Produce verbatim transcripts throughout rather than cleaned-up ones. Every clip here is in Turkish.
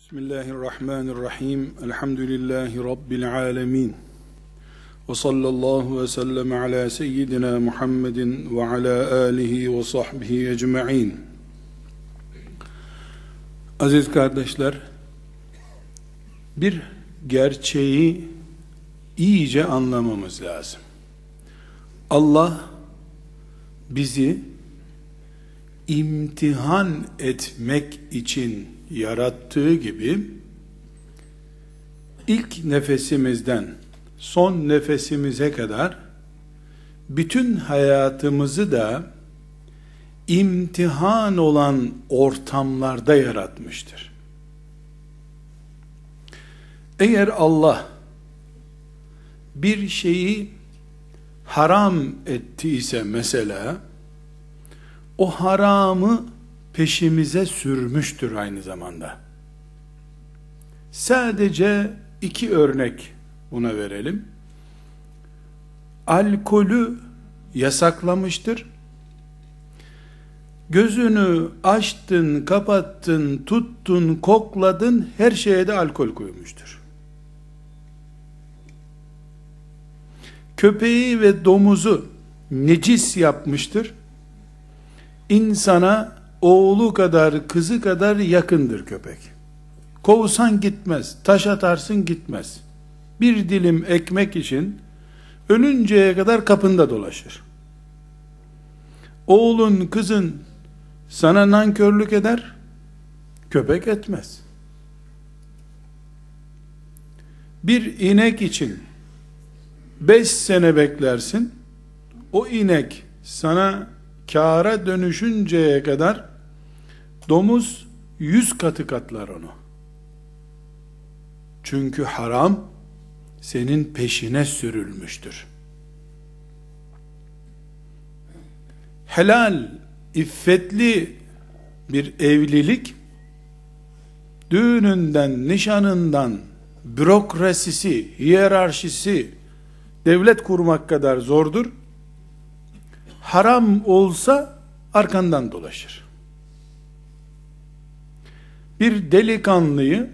Bismillahirrahmanirrahim. Elhamdülillahi Rabbil alemin. Ve sallallahu ve sellem ala seyyidina Muhammedin ve ala alihi ve sahbihi ecma'in. Aziz kardeşler, bir gerçeği iyice anlamamız lazım. Allah bizi imtihan etmek için yarattığı gibi ilk nefesimizden son nefesimize kadar bütün hayatımızı da imtihan olan ortamlarda yaratmıştır. Eğer Allah bir şeyi haram ettiyse mesela, o haramı peşimize sürmüştür aynı zamanda. Sadece iki örnek buna verelim. Alkolü yasaklamıştır. Gözünü açtın, kapattın, tuttun, kokladın, her şeye de alkol koymuştur. Köpeği ve domuzu necis yapmıştır. İnsana oğlu kadar, kızı kadar yakındır köpek. Kovsan gitmez, taş atarsın gitmez. Bir dilim ekmek için ölünceye kadar kapında dolaşır. Oğlun, kızın sana nankörlük eder, köpek etmez. Bir inek için beş sene beklersin, o inek sana kâra dönüşünceye kadar domuz yüz katı katlar onu. Çünkü haram senin peşine sürülmüştür. Helal, iffetli bir evlilik düğününden, nişanından, bürokrasisi, hiyerarşisi, devlet kurmak kadar zordur. Haram olsa arkandan dolaşır. Bir delikanlıyı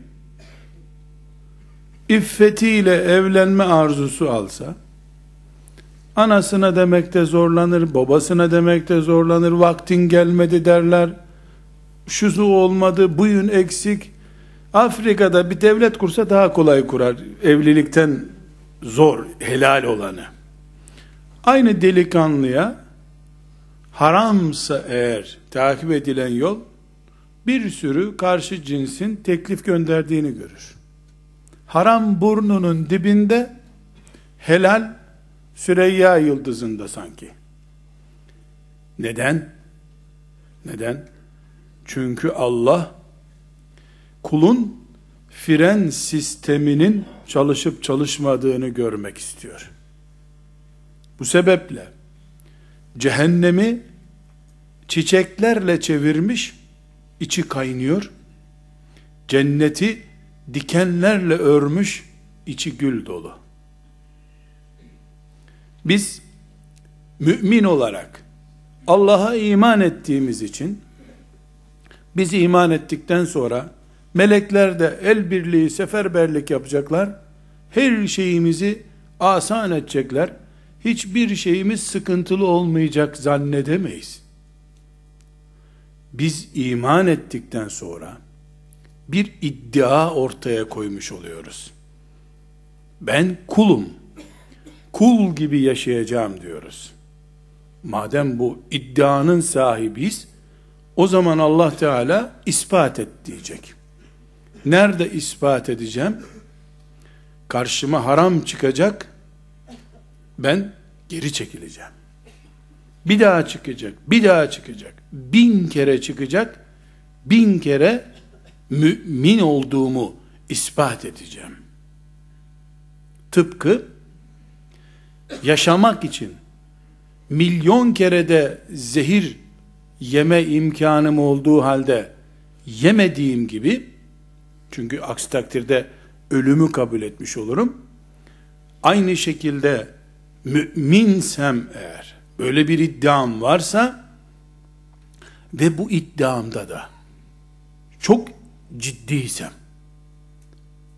iffetiyle evlenme arzusu alsa, anasına demekte zorlanır, babasına demekte zorlanır, vaktin gelmedi derler, şusu olmadı, buyun eksik. Afrika'da bir devlet kursa daha kolay kurar, evlilikten zor, helal olanı. Aynı delikanlıya haramsa eğer takip edilen yol, bir sürü karşı cinsin teklif gönderdiğini görür. Haram burnunun dibinde, helal Süreyya yıldızında sanki. Neden? Neden? Çünkü Allah kulun fren sisteminin çalışıp çalışmadığını görmek istiyor. Bu sebeple cehennemi çiçeklerle çevirmiş, içi kaynıyor. Cenneti dikenlerle örmüş, içi gül dolu. Biz mümin olarak Allah'a iman ettiğimiz için, biz iman ettikten sonra melekler de el birliği, seferberlik yapacaklar. Her şeyimizi asan edecekler. Hiçbir şeyimiz sıkıntılı olmayacak zannedemeyiz. Biz iman ettikten sonra bir iddia ortaya koymuş oluyoruz. Ben kulum, kul gibi yaşayacağım diyoruz. Madem bu iddianın sahibiyiz, o zaman Allah Teala ispat et diyecek. Nerede ispat edeceğim? Karşıma haram çıkacak, ben geri çekileceğim. Bir daha çıkacak, bir daha çıkacak, bin kere çıkacak, bin kere mümin olduğumu ispat edeceğim. Tıpkı yaşamak için milyon kere de zehir yeme imkanım olduğu halde yemediğim gibi, çünkü aksi takdirde ölümü kabul etmiş olurum. Aynı şekilde müminsem eğer, böyle bir iddiam varsa ve bu iddiamda da çok ciddiysem,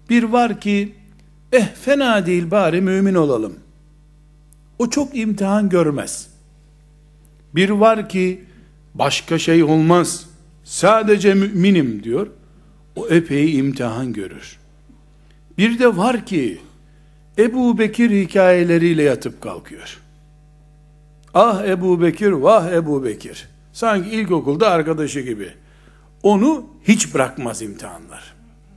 Bir var ki, eh fena değil bari mümin olalım. O çok imtihan görmez. Bir var ki, başka şey olmaz, sadece müminim diyor. O epey imtihan görür. Bir de var ki, Ebu Bekir hikayeleriyle yatıp kalkıyor. Ah Ebu Bekir, vah Ebu Bekir. Sanki ilkokulda arkadaşı gibi. Onu hiç bırakmaz imtihanlar.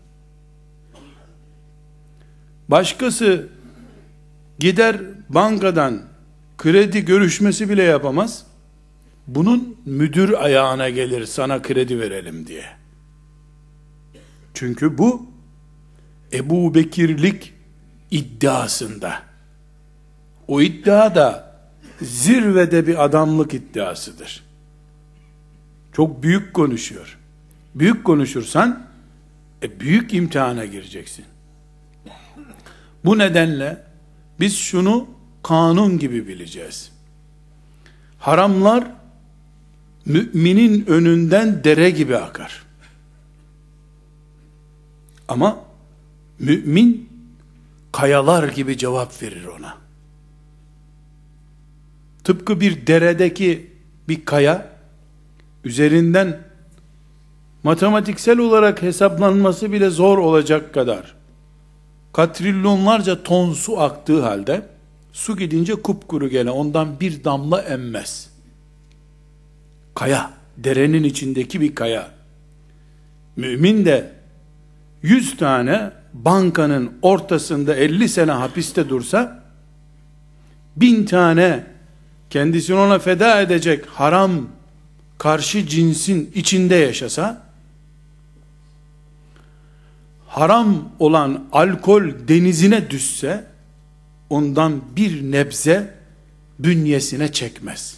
Başkası gider bankadan kredi görüşmesi bile yapamaz. Bunun müdür ayağına gelir sana kredi verelim diye. Çünkü bu Ebu Bekirlik iddiasında. O iddia da zirvede bir adamlık iddiasıdır. Çok büyük konuşuyor. Büyük konuşursan e, büyük imtihana gireceksin. Bu nedenle biz şunu kanun gibi bileceğiz. Haramlar müminin önünden dere gibi akar. Ama mümin kayalar gibi cevap verir ona. Tıpkı bir deredeki bir kaya, üzerinden matematiksel olarak hesaplanması bile zor olacak kadar katrilyonlarca ton su aktığı halde, su gidince kupkuru gene ondan bir damla emmez. Kaya, derenin içindeki bir kaya. Mümin de yüz tane bankanın ortasında elli sene hapiste dursa, bin tane kendisini ona feda edecek haram karşı cinsin içinde yaşasa, haram olan alkol denizine düşse, ondan bir nebze bünyesine çekmez.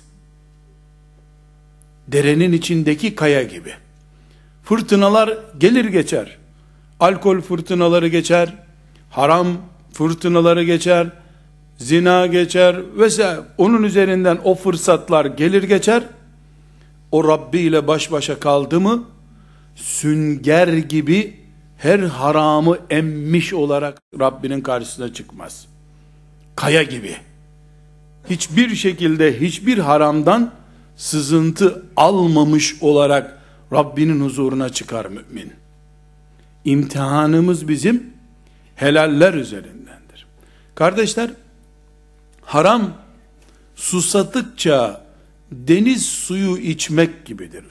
Derenin içindeki kaya gibi. Fırtınalar gelir geçer. Alkol fırtınaları geçer, haram fırtınaları geçer, zina geçer vesaire. Onun üzerinden o fırsatlar gelir geçer. O Rabbi ile baş başa kaldı mı, sünger gibi her haramı emmiş olarak Rabbinin karşısına çıkmaz. Kaya gibi. Hiçbir şekilde hiçbir haramdan sızıntı almamış olarak Rabbinin huzuruna çıkar mümin. İmtihanımız bizim helaller üzerindendir. Kardeşler, haram susadıkça deniz suyu içmek gibidir.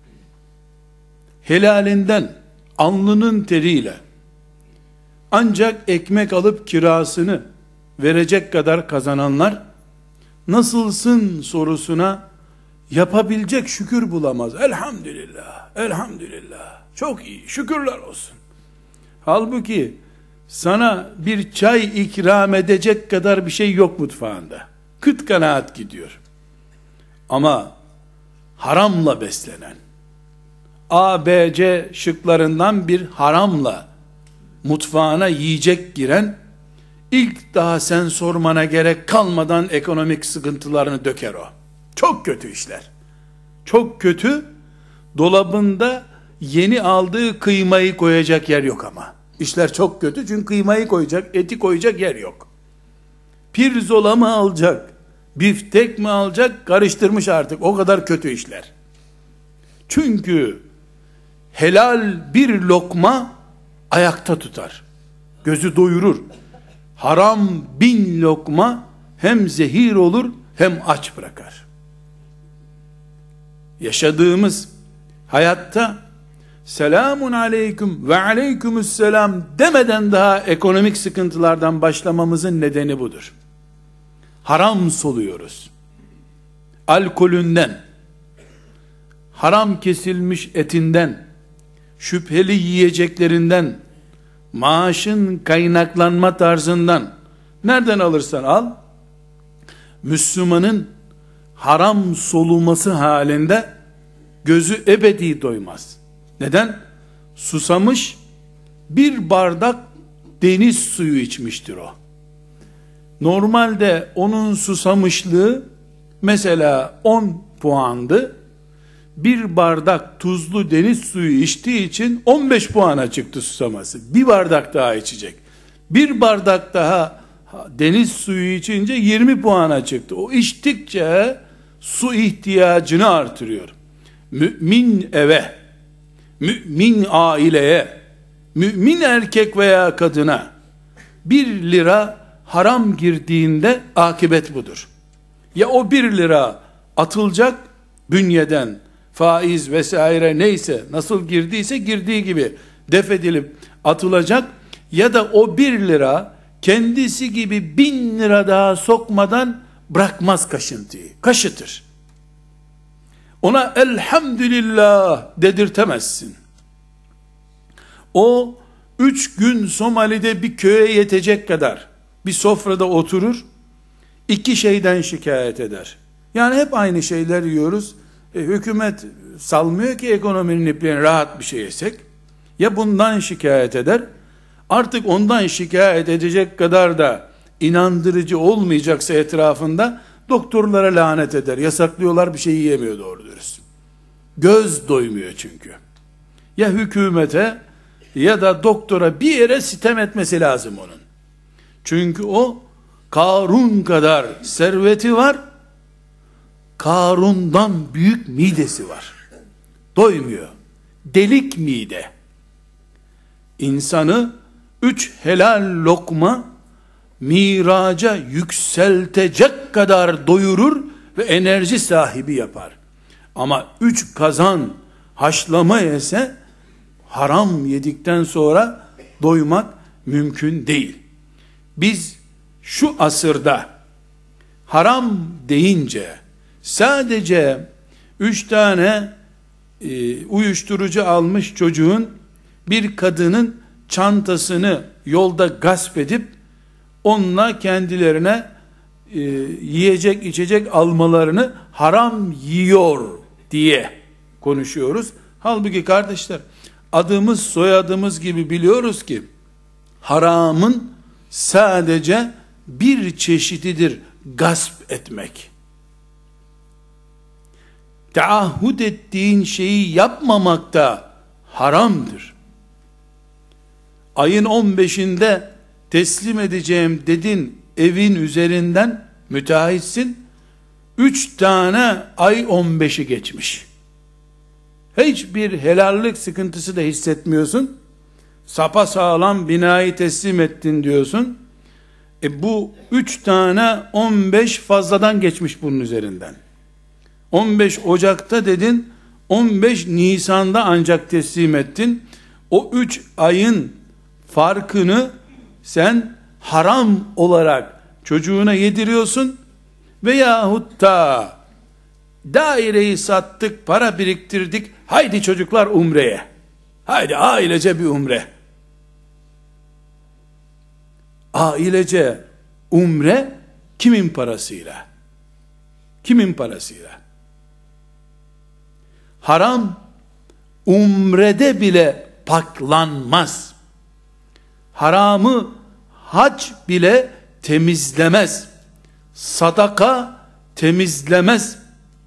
Helalinden, alnının teriyle ancak ekmek alıp kirasını verecek kadar kazananlar, nasılsın sorusuna yapabilecek şükür bulamaz. Elhamdülillah, elhamdülillah, çok iyi, şükürler olsun. Halbuki sana bir çay ikram edecek kadar bir şey yok mutfağında. Kıt kanaat gidiyor. Ama haramla beslenen, A, B, C şıklarından bir haramla mutfağına yiyecek giren, ilk daha sen sormana gerek kalmadan ekonomik sıkıntılarını döker o. Çok kötü işler. Çok kötü. Dolabında yeni aldığı kıymayı koyacak yer yok ama. İşler çok kötü çünkü kıymayı koyacak, eti koyacak yer yok. Pirzola mı alacak, biftek mi alacak, karıştırmış artık. O kadar kötü işler. Çünkü helal bir lokma ayakta tutar. Gözü doyurur. Haram bin lokma hem zehir olur hem aç bırakar. Yaşadığımız hayatta selamun aleyküm ve aleykümüsselam demeden daha ekonomik sıkıntılardan başlamamızın nedeni budur. Haram soluyoruz. Alkolünden, haram kesilmiş etinden, şüpheli yiyeceklerinden, maaşın kaynaklanma tarzından, nereden alırsan al, Müslümanın haram soluması halinde gözü ebedi doymaz. Neden? Susamış, bir bardak deniz suyu içmiştir o. Normalde onun susamışlığı mesela on puandı. bir bardak tuzlu deniz suyu içtiği için on beş puana çıktı susaması. Bir bardak daha içecek. Bir bardak daha deniz suyu içince yirmi puana çıktı. O içtikçe su ihtiyacını artırıyor. Mümin eve, mümin aileye, mümin erkek veya kadına bir lira haram girdiğinde akıbet budur. Ya o bir lira atılacak bünyeden, faiz vesaire neyse nasıl girdiyse girdiği gibi def edilip atılacak, ya da o bir lira kendisi gibi bin lira daha sokmadan bırakmaz kaşıntıyı. Kaşıtır. Ona elhamdülillah dedirtemezsin. O üç gün Somali'de bir köye yetecek kadar bir sofrada oturur, iki şeyden şikayet eder. Yani hep aynı şeyler yiyoruz. E, hükümet salmıyor ki ekonominin ipliğini, rahat bir şey yesek. Ya bundan şikayet eder, artık ondan şikayet edecek kadar da inandırıcı olmayacaksa etrafında, doktorlara lanet eder. Yasaklıyorlar, bir şey yiyemiyor doğru dürüst. Göz doymuyor çünkü. Ya hükümete ya da doktora bir yere sitem etmesi lazım onun. Çünkü o Karun kadar serveti var, Karun'dan büyük midesi var. Doymuyor. Delik mide. İnsanı üç helal lokma miraca yükseltecek kadar doyurur ve enerji sahibi yapar. Ama üç kazan haşlama yese, haram yedikten sonra doymak mümkün değil. Biz şu asırda haram deyince sadece üç tane e, uyuşturucu almış çocuğun bir kadının çantasını yolda gasp edip onunla kendilerine e, yiyecek içecek almalarını haram yiyor diye konuşuyoruz. Halbuki kardeşler, adımız soyadımız gibi biliyoruz ki haramın sadece bir çeşididir gasp etmek. Taahhüt ettiğin şeyi yapmamak da haramdır. Ayın on beşinde teslim edeceğim dedin, evin üzerinden müteahhitsin, üç tane ay on beşi geçmiş. Hiçbir helallik sıkıntısı da hissetmiyorsun. Sapasağlam binayı teslim ettin diyorsun. E bu üç tane on beş fazladan geçmiş bunun üzerinden. on beş Ocak'ta dedin, on beş Nisan'da ancak teslim ettin. O üç ayın farkını sen haram olarak çocuğuna yediriyorsun veyahut da daireyi sattık, para biriktirdik, haydi çocuklar umreye, haydi ailece bir umre. Ailece umre kimin parasıyla? Kimin parasıyla? Haram umrede bile paklanmaz. Haramı hac bile temizlemez. Sadaka temizlemez.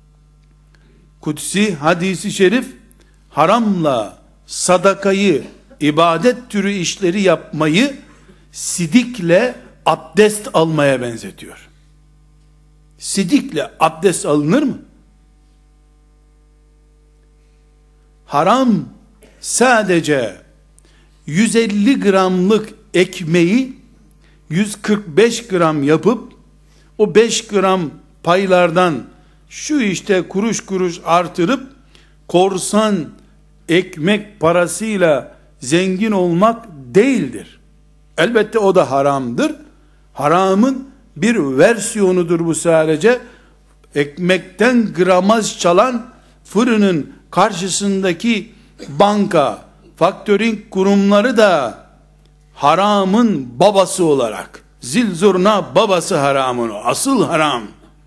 Kutsi hadisi şerif haramla sadakayı, ibadet türü işleri yapmayı sidikle abdest almaya benzetiyor. Sidikle abdest alınır mı? Haram sadece yüz elli gramlık ekmeği yüz kırk beş gram yapıp o beş gram paylardan şu işte kuruş kuruş artırıp korsan ekmek parasıyla zengin olmak değildir. Elbette o da haramdır. Haramın bir versiyonudur bu sadece. Ekmekten gramaj çalan fırının karşısındaki banka, faktöring kurumları da haramın babası olarak, zil zurna babası haramın o, asıl haram.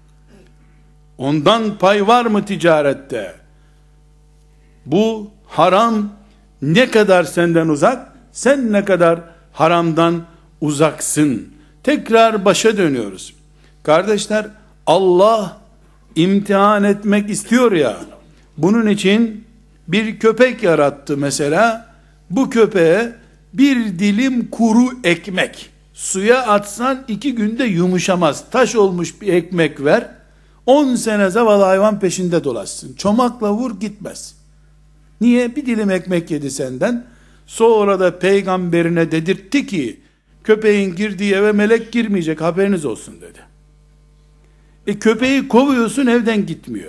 Ondan pay var mı ticarette? Bu haram ne kadar senden uzak, sen ne kadar haramdan uzaksın. Tekrar başa dönüyoruz. Kardeşler, Allah imtihan etmek istiyor ya, Bunun için bir köpek yarattı mesela. Bu köpeğe bir dilim kuru ekmek, suya atsan iki günde yumuşamaz, taş olmuş bir ekmek ver, on sene zavallı hayvan peşinde dolaşsın. Çomakla vur, gitmez. Niye? Bir dilim ekmek yedi senden. Sonra da peygamberine dedirtti ki, köpeğin girdiği eve melek girmeyecek, haberiniz olsun dedi. E köpeği kovuyorsun, evden gitmiyor.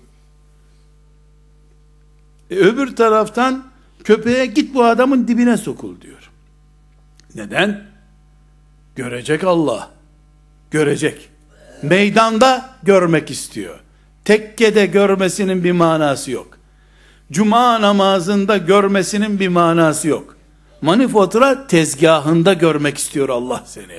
E öbür taraftan köpeğe git bu adamın dibine sokul diyor. Neden? Görecek Allah. Görecek. Meydanda görmek istiyor. Tekkede görmesinin bir manası yok. Cuma namazında görmesinin bir manası yok. Manifatura tezgahında görmek istiyor Allah seni.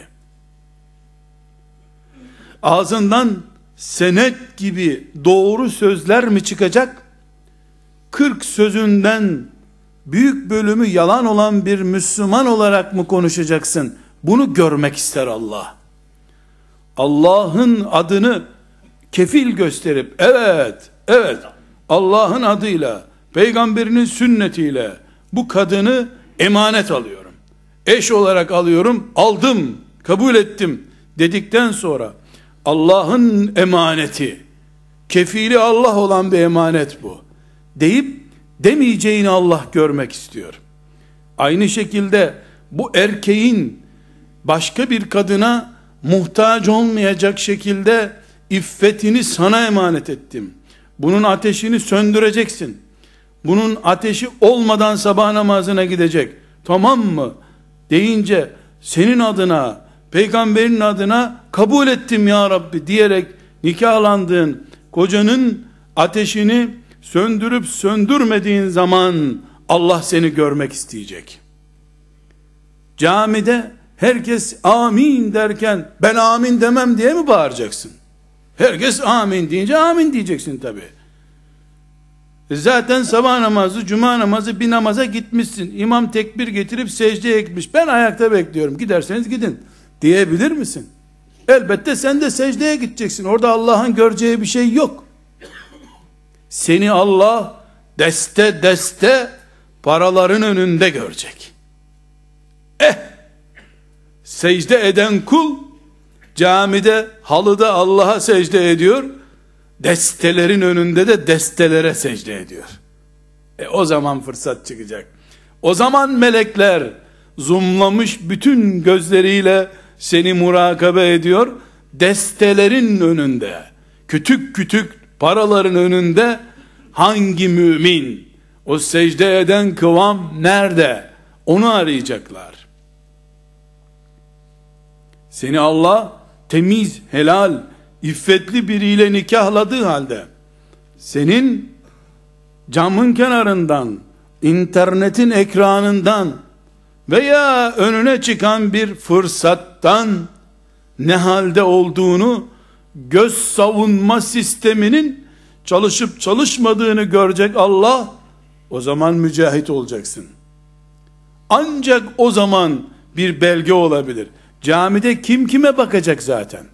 Ağzından senet gibi doğru sözler mi çıkacak? kırk sözünden büyük bölümü yalan olan bir Müslüman olarak mı konuşacaksın? Bunu görmek ister Allah. Allah'ın adını kefil gösterip, evet, evet, Allah'ın adıyla, peygamberinin sünnetiyle bu kadını emanet alıyorum, eş olarak alıyorum, aldım, kabul ettim dedikten sonra, Allah'ın emaneti, kefili Allah olan bir emanet bu deyip demeyeceğini Allah görmek istiyor. Aynı şekilde bu erkeğin başka bir kadına muhtaç olmayacak şekilde iffetini sana emanet ettim. Bunun ateşini söndüreceksin. Bunun ateşi olmadan sabah namazına gidecek. Tamam mı? Deyince senin adına, peygamberin adına kabul ettim ya Rabbi diyerek nikahlandığın kocanın ateşini söndürüp söndürmediğin zaman Allah seni görmek isteyecek. Camide herkes amin derken ben amin demem diye mi bağıracaksın? Herkes amin deyince amin diyeceksin tabi. Zaten sabah namazı, cuma namazı bir namaza gitmişsin. İmam tekbir getirip secdeye gitmiş. Ben ayakta bekliyorum. Giderseniz gidin diyebilir misin? Elbette sen de secdeye gideceksin. Orada Allah'ın göreceği bir şey yok. Seni Allah deste deste paraların önünde görecek. Eh, secde eden kul camide, halıda Allah'a secde ediyor, destelerin önünde de destelere secde ediyor. E o zaman fırsat çıkacak. O zaman melekler zoomlamış bütün gözleriyle seni murakabe ediyor. Destelerin önünde, kütük kütük paraların önünde hangi mümin, o secde eden kıvam nerede? Onu arayacaklar. Seni Allah temiz, helal, iffetli biriyle nikahladığı halde senin camın kenarından, internetin ekranından veya önüne çıkan bir fırsattan ne halde olduğunu, göz savunma sisteminin çalışıp çalışmadığını görecek Allah. O zaman mücahit olacaksın. Ancak o zaman bir belge olabilir. Camide kim kime bakacak zaten?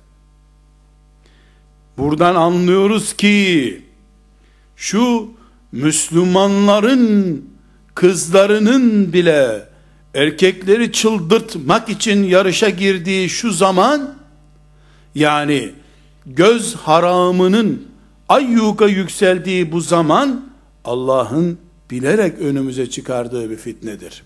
Buradan anlıyoruz ki şu Müslümanların kızlarının bile erkekleri çıldırtmak için yarışa girdiği şu zaman, yani göz haramının ayyuka yükseldiği bu zaman, Allah'ın bilerek önümüze çıkardığı bir fitnedir.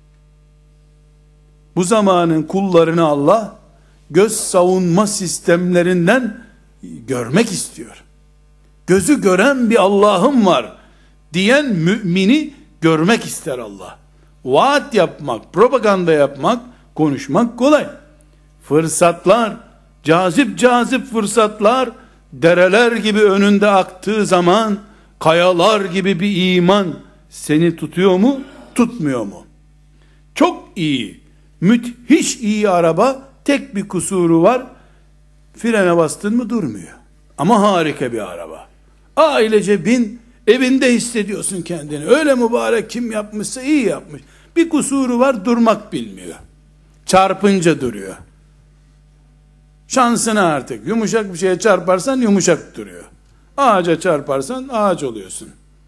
Bu zamanın kullarını Allah göz savunma sistemlerinden görmek istiyor. Gözü gören bir Allah'ım var diyen mümini görmek ister Allah. Vaat yapmak, propaganda yapmak, konuşmak kolay. Fırsatlar, cazip cazip fırsatlar dereler gibi önünde aktığı zaman, kayalar gibi bir iman seni tutuyor mu, tutmuyor mu? Çok iyi, müthiş iyi araba, tek bir kusuru var, frene bastın mı durmuyor. Ama harika bir araba. Ailece bin, evinde hissediyorsun kendini. Öyle mübarek, kim yapmışsa iyi yapmış. Bir kusuru var, durmak bilmiyor. Çarpınca duruyor. Şansına artık. Yumuşak bir şeye çarparsan yumuşak duruyor. Ağaca çarparsan ağaç oluyorsun.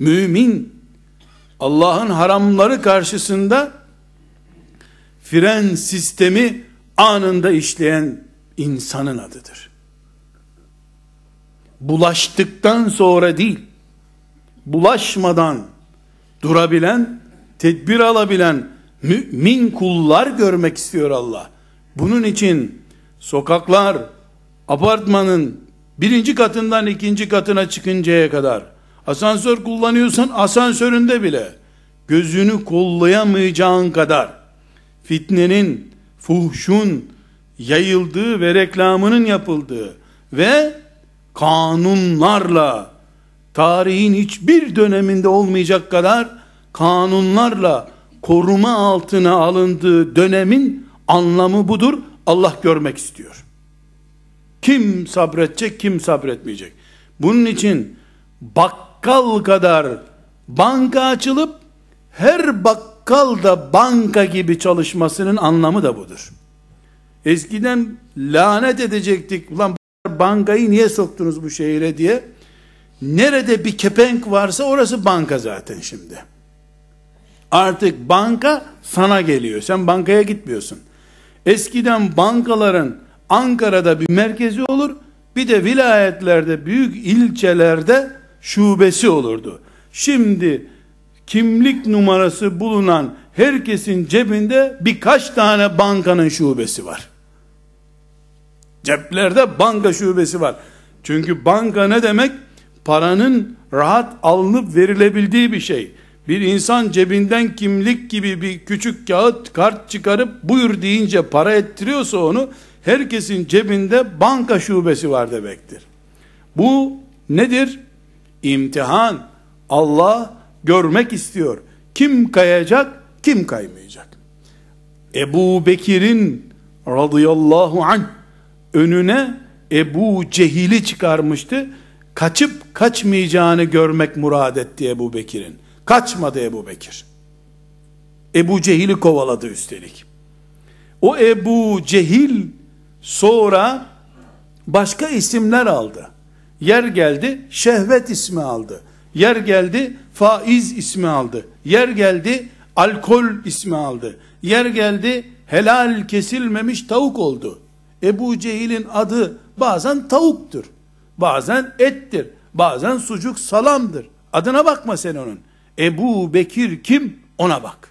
Mümin, Allah'ın haramları karşısında fren sistemi anında işleyen insanın adıdır. Bulaştıktan sonra değil, bulaşmadan durabilen, tedbir alabilen mümin kullar görmek istiyor Allah. Bunun için sokaklar, apartmanın birinci katından ikinci katına çıkıncaya kadar, asansör kullanıyorsan asansöründe bile gözünü kollayamayacağın kadar fitnenin, fuhşun yayıldığı ve reklamının yapıldığı ve kanunlarla, tarihin hiçbir döneminde olmayacak kadar kanunlarla koruma altına alındığı dönemin anlamı budur. Allah görmek istiyor. Kim sabredecek, kim sabretmeyecek? Bunun için bakkal kadar banka açılıp her bakkal da banka gibi çalışmasının anlamı da budur. Eskiden lanet edecektik, ulan bankayı niye soktunuz bu şehire diye. Nerede bir kepenk varsa orası banka zaten şimdi. Artık banka sana geliyor. Sen bankaya gitmiyorsun. Eskiden bankaların Ankara'da bir merkezi olur, bir de vilayetlerde, büyük ilçelerde şubesi olurdu. Şimdi kimlik numarası bulunan herkesin cebinde birkaç tane bankanın şubesi var. Ceplerde banka şubesi var. Çünkü banka ne demek? Paranın rahat alınıp verilebildiği bir şey. Bir insan cebinden kimlik gibi bir küçük kağıt kart çıkarıp buyur deyince para ettiriyorsa onu, herkesin cebinde banka şubesi var demektir. Bu nedir? İmtihan. Allah görmek istiyor. Kim kayacak, kim kaymayacak? Ebu Bekir'in radıyallahu anh önüne Ebu Cehil'i çıkarmıştı. Kaçıp kaçmayacağını görmek murad etti Ebu Bekir'in. Kaçmadı Ebu Bekir. Ebu Cehil'i kovaladı üstelik. O Ebu Cehil sonra başka isimler aldı. Yer geldi şehvet ismi aldı. Yer geldi faiz ismi aldı. Yer geldi alkol ismi aldı. Yer geldi helal kesilmemiş tavuk oldu. Ebu Cehil'in adı bazen tavuktur, bazen ettir, bazen sucuk salamdır. Adına bakma sen onun. Ebu Bekir kim? Ona bak.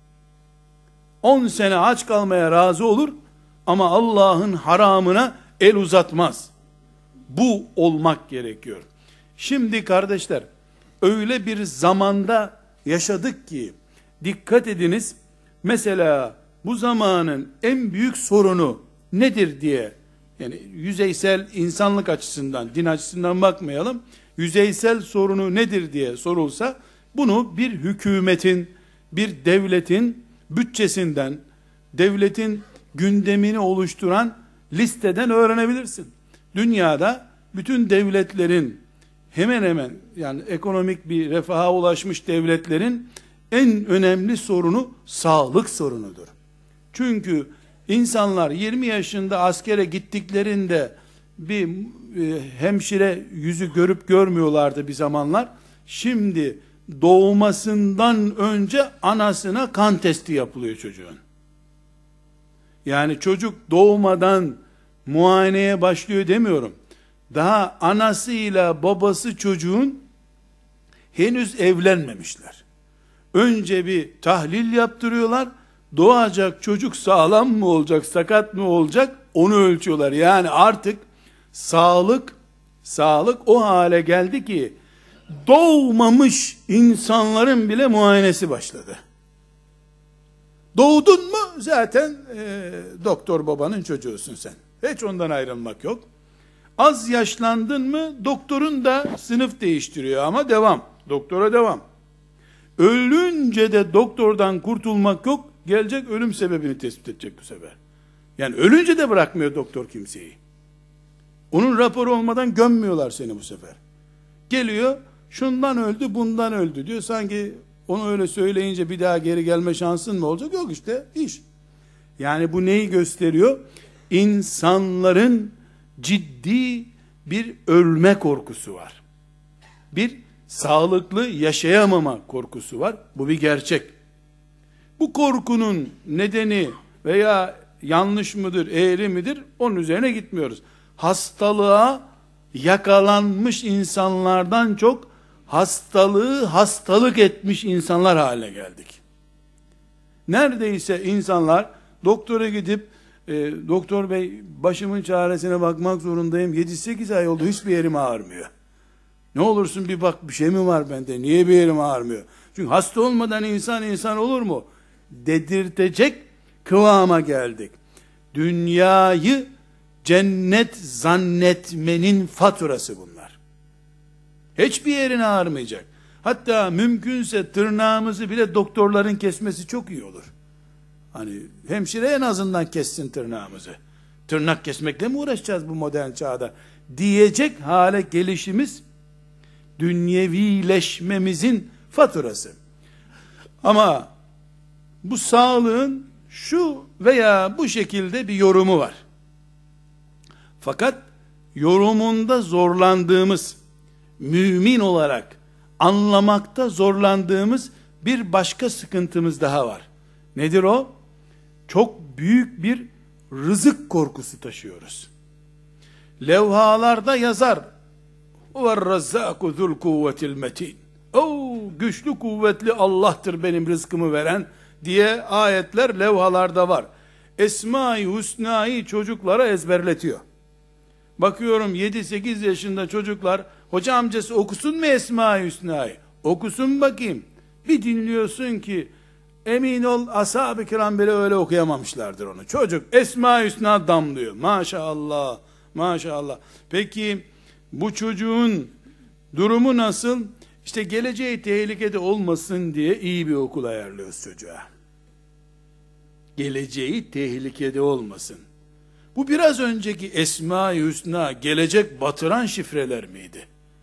On sene aç kalmaya razı olur ama Allah'ın haramına el uzatmaz. Bu olmak gerekiyor. Şimdi kardeşler, öyle bir zamanda yaşadık ki, dikkat ediniz, mesela bu zamanın en büyük sorunu nedir diye, yani yüzeysel insanlık açısından, din açısından bakmayalım, yüzeysel sorunu nedir diye sorulsa, bunu bir hükümetin, bir devletin bütçesinden, devletin gündemini oluşturan listeden öğrenebilirsin. Dünyada bütün devletlerin hemen hemen, yani ekonomik bir refaha ulaşmış devletlerin en önemli sorunu sağlık sorunudur. Çünkü insanlar yirmi yaşında askere gittiklerinde bir e, hemşire yüzü görüp görmüyorlardı bir zamanlar. Şimdi doğmasından önce anasına kan testi yapılıyor çocuğun. Yani çocuk doğmadan muayeneye başlıyor demiyorum. Daha anasıyla babası çocuğun henüz evlenmemişler. Önce bir tahlil yaptırıyorlar. Doğacak çocuk sağlam mı olacak, sakat mı olacak, onu ölçüyorlar. Yani artık sağlık, sağlık o hale geldi ki doğmamış insanların bile muayenesi başladı. Doğdun mu zaten e, doktor babanın çocuğusun sen. Hiç ondan ayrılmak yok. Az yaşlandın mı doktorun da sınıf değiştiriyor ama devam. Doktora devam. Ölünce de doktordan kurtulmak yok. Gelecek ölüm sebebini tespit edecek bu sefer. Yani ölünce de bırakmıyor doktor kimseyi. Onun raporu olmadan gömmüyorlar seni bu sefer. Geliyor, şundan öldü, bundan öldü diyor. Sanki onu öyle söyleyince bir daha geri gelme şansın mı olacak? Yok işte, iş. Yani bu neyi gösteriyor? İnsanların ciddi bir ölme korkusu var. Bir sağlıklı yaşayamama korkusu var. Bu bir gerçek. Bu korkunun nedeni veya yanlış mıdır, eğri midir? Onun üzerine gitmiyoruz. Hastalığa yakalanmış insanlardan çok hastalığı hastalık etmiş insanlar haline geldik. Neredeyse insanlar doktora gidip e, doktor bey başımın çaresine bakmak zorundayım. yedi sekiz ay oldu, hiçbir yerim ağrımıyor. Ne olursun bir bak, bir şey mi var bende? Niye bir yerim ağrımıyor? Çünkü hasta olmadan insan insan olur mu? Dedirtecek kıvama geldik. Dünyayı cennet zannetmenin faturası bunlar. Hiçbir yerin ağrımayacak. Hatta mümkünse tırnağımızı bile doktorların kesmesi çok iyi olur. Hani hemşire en azından kessin tırnağımızı. Tırnak kesmekle mi uğraşacağız bu modern çağda? Diyecek hale gelişimiz dünyevileşmemizin faturası. Ama bu sağlığın şu veya bu şekilde bir yorumu var. Fakat yorumunda zorlandığımız, mümin olarak anlamakta zorlandığımız bir başka sıkıntımız daha var. Nedir o? Çok büyük bir rızık korkusu taşıyoruz. Levhalarda yazar, وَالرَّزَّاقُ ذُو الْقُوَّةِ الْمَتِينَ. O güçlü kuvvetli Allah'tır benim rızkımı veren diye ayetler levhalarda var. Esma-i Hüsna'yı çocuklara ezberletiyor. Bakıyorum yedi sekiz yaşında çocuklar, hoca amcası okusun mu Esma-i Hüsna'yı? Okusun bakayım. Bir dinliyorsun ki emin ol ashab-ı kiram bile öyle okuyamamışlardır onu. Çocuk Esma-i Hüsna damlıyor. Maşallah, maşallah. Peki bu çocuğun durumu nasıl? İşte geleceği tehlikede olmasın diye iyi bir okul ayarlıyoruz çocuğa. Geleceği tehlikede olmasın. Bu biraz önceki Esma-i Hüsna gelecek batıran şifreler miydi?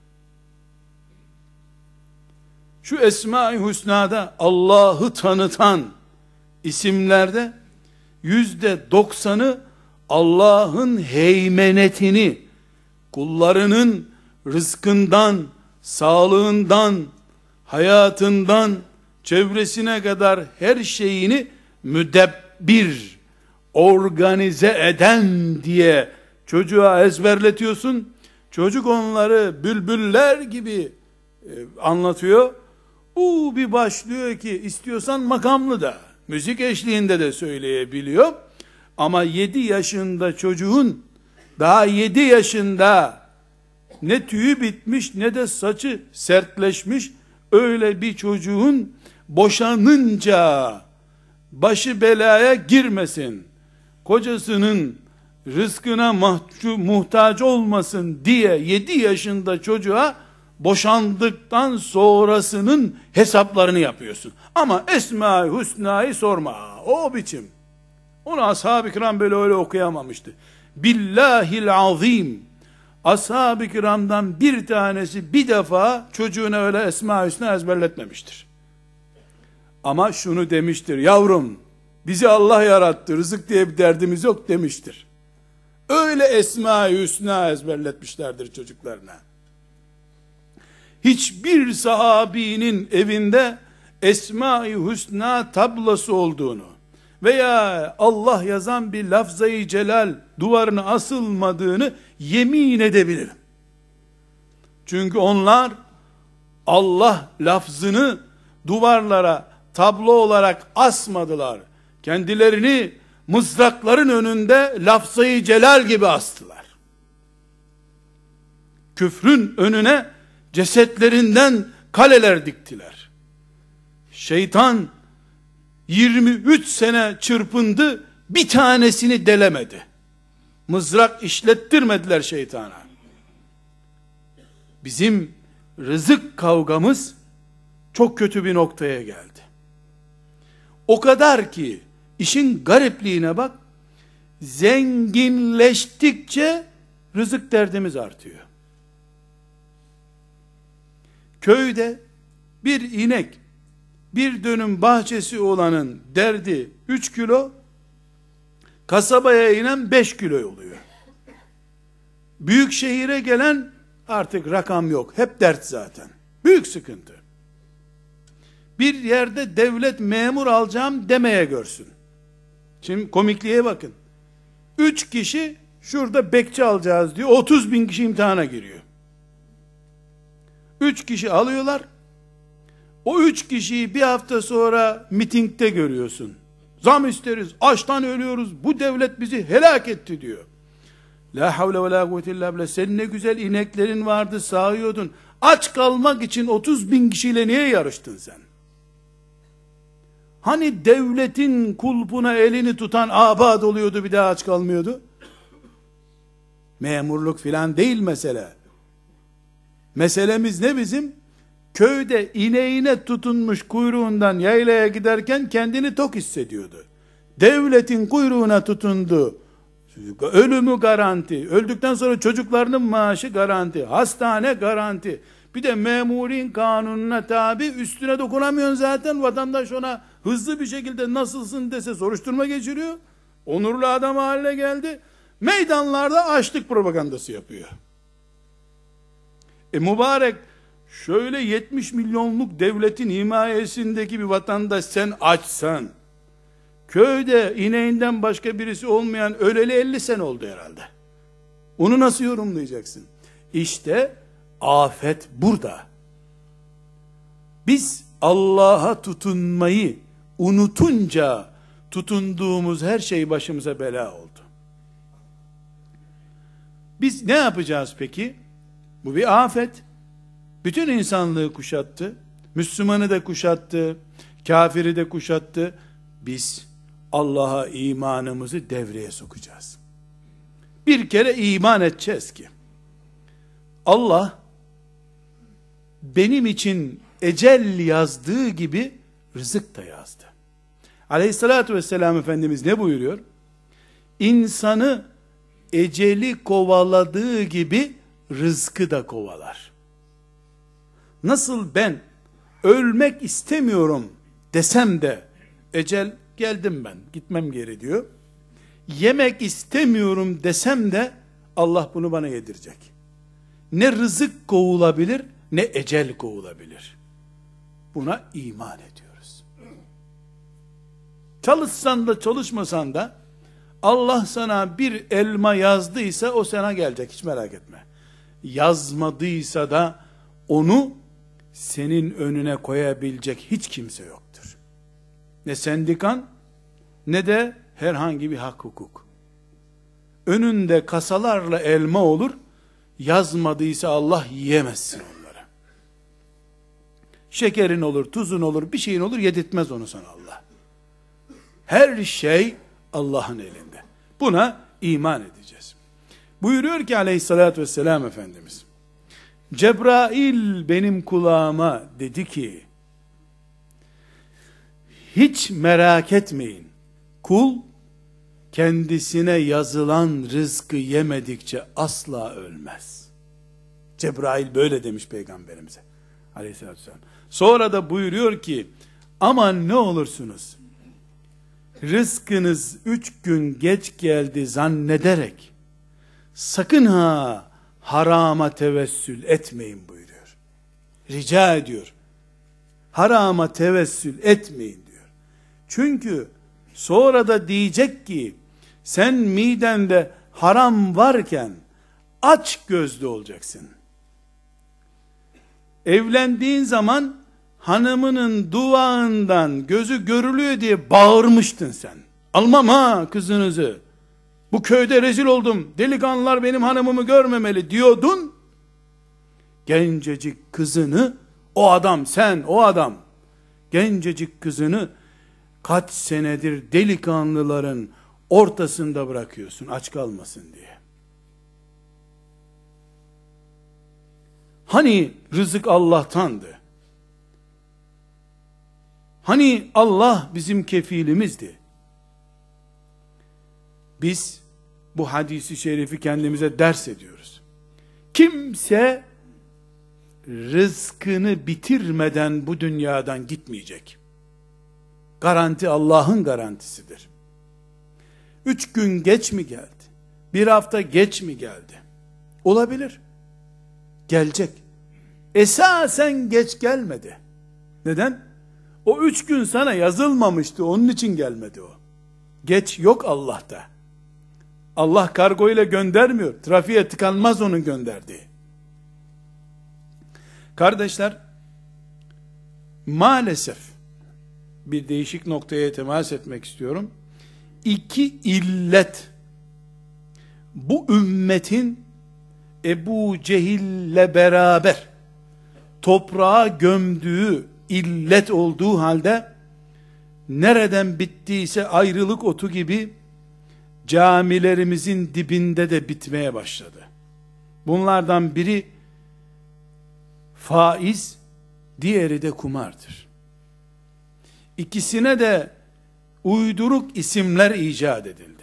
Şu Esma-i Hüsna'da Allah'ı tanıtan isimlerde yüzde doksanı Allah'ın heymenetini, kullarının rızkından, sağlığından, hayatından, çevresine kadar her şeyini müdebbir, organize eden diye çocuğa ezberletiyorsun. Çocuk onları bülbüller gibi e, anlatıyor. U bir başlıyor ki istiyorsan makamlı da, müzik eşliğinde de söyleyebiliyor. Ama yedi yaşında çocuğun, daha yedi yaşında ne tüyü bitmiş ne de saçı sertleşmiş öyle bir çocuğun boşanınca başı belaya girmesin, kocasının rızkına mahcu, muhtaç olmasın diye yedi yaşında çocuğa boşandıktan sonrasının hesaplarını yapıyorsun. Ama Esma-i Hüsna'yı sorma. O biçim. Onu ashab-ı kiram böyle öyle okuyamamıştı. Billahil azim. Ashab-ı kiramdan bir tanesi bir defa çocuğuna öyle Esma-i Hüsna ezberletmemiştir. Ama şunu demiştir: yavrum, bizi Allah yarattı, rızık diye bir derdimiz yok demiştir. Öyle Esma-i Hüsna ezberletmişlerdir çocuklarına. Hiçbir sahabinin evinde Esma-i Hüsna tablosu olduğunu veya Allah yazan bir lafzayı celal duvarına asılmadığını yemin edebilirim. Çünkü onlar Allah lafzını duvarlara tablo olarak asmadılar. Kendilerini mızrakların önünde lafzayı celal gibi astılar. Küfrün önüne cesetlerinden kaleler diktiler. Şeytan yirmi üç sene çırpındı, bir tanesini delemedi. Mızrak işlettirmediler şeytana. Bizim rızık kavgamız çok kötü bir noktaya geldi. O kadar ki işin garipliğine bak, zenginleştikçe rızık derdimiz artıyor. Köyde bir inek, bir dönüm bahçesi olanın derdi üç kilo, kasabaya inen beş kilo oluyor. Büyük şehire gelen artık rakam yok, hep dert zaten. Büyük sıkıntı. Bir yerde devlet memur alacağım demeye görsün. Şimdi komikliğe bakın. Üç kişi şurada bekçi alacağız diyor. otuz bin kişi imtihana giriyor. Üç kişi alıyorlar. O üç kişiyi bir hafta sonra mitingde görüyorsun. Zam isteriz, açtan ölüyoruz, bu devlet bizi helak etti diyor. La havle ve la kuvvete illa billah. Senin ne güzel ineklerin vardı, sağıyordun. Aç kalmak için otuz bin kişiyle niye yarıştın sen? Hani devletin kulpuna elini tutan abad oluyordu, bir daha aç kalmıyordu? Memurluk filan değil mesele. Meselemiz ne bizim? Köyde ineğine tutunmuş kuyruğundan yaylaya giderken kendini tok hissediyordu. Devletin kuyruğuna tutundu. Ölümü garanti. Öldükten sonra çocuklarının maaşı garanti. Hastane garanti. Bir de memurin kanununa tabi, üstüne dokunamıyorsun zaten. Vatandaş ona hızlı bir şekilde nasılsın dese soruşturma geçiriyor. Onurlu adam haline geldi. Meydanlarda açlık propagandası yapıyor. E mübarek, şöyle yetmiş milyonluk devletin himayesindeki bir vatandaş sen açsan, köyde ineğinden başka birisi olmayan öleli elli sene oldu herhalde. Onu nasıl yorumlayacaksın? İşte afet burada. Biz Allah'a tutunmayı unutunca tutunduğumuz her şey başımıza bela oldu. Biz ne yapacağız peki? Bu bir afet. Bütün insanlığı kuşattı. Müslümanı da kuşattı. Kafiri de kuşattı. Biz Allah'a imanımızı devreye sokacağız. Bir kere iman edeceğiz ki Allah benim için ecel yazdığı gibi rızık da yazdı. Aleyhissalatü vesselam Efendimiz ne buyuruyor? İnsanı eceli kovaladığı gibi rızkı da kovalar. Nasıl ben ölmek istemiyorum desem de ecel geldim ben, gitmem geri diyor. Yemek istemiyorum desem de Allah bunu bana yedirecek. Ne rızık kovulabilir ne ecel kovulabilir. Buna iman ediyoruz. Çalışsan da çalışmasan da Allah sana bir elma yazdıysa o sana gelecek, hiç merak etme. Yazmadıysa da onu senin önüne koyabilecek hiç kimse yoktur. Ne sendikan ne de herhangi bir hak hukuk. Önünde kasalarla elma olur, yazmadıysa Allah yiyemezsin onları. Şekerin olur, tuzun olur, bir şeyin olur, yedirtmez onu sana Allah. Her şey Allah'ın elinde. Buna iman edeceğiz. Buyuruyor ki aleyhissalatü vesselam Efendimiz, Cebrail benim kulağıma dedi ki, hiç merak etmeyin, kul kendisine yazılan rızkı yemedikçe asla ölmez. Cebrail böyle demiş Peygamberimize aleyhissalatü vesselam. Sonra da buyuruyor ki, aman ne olursunuz, rızkınız üç gün geç geldi zannederek, sakın ha harama tevessül etmeyin buyuruyor. Rica ediyor. Harama tevessül etmeyin diyor. Çünkü sonra da diyecek ki, sen midende haram varken aç gözlü olacaksın. Evlendiğin zaman hanımının duvağından gözü görülüyor diye bağırmıştın sen. Almam ha kızınızı. Bu köyde rezil oldum. Delikanlılar benim hanımımı görmemeli diyordun. Gencecik kızını, o adam sen, o adam. Gencecik kızını kaç senedir delikanlıların ortasında bırakıyorsun aç kalmasın diye. Hani rızık Allah'tandı? Hani Allah bizim kefilimizdi? Biz bu hadisi şerifi kendimize ders ediyoruz. Kimse rızkını bitirmeden bu dünyadan gitmeyecek. Garanti Allah'ın garantisidir. Üç gün geç mi geldi? Bir hafta geç mi geldi? Olabilir. Gelecek. esasen geç gelmedi. Neden? O üç gün sana yazılmamıştı, onun için gelmedi o. Geç yok Allah'ta. Allah kargo ile göndermiyor. Trafiğe tıkanmaz onun gönderdiği. Kardeşler, maalesef bir değişik noktaya temas etmek istiyorum. İki illet bu ümmetin Ebu Cehil'le beraber toprağa gömdüğü illet olduğu halde nereden bittiyse ayrılık otu gibi camilerimizin dibinde de bitmeye başladı. Bunlardan biri faiz, diğeri de kumardır. İkisine de uyduruk isimler icat edildi.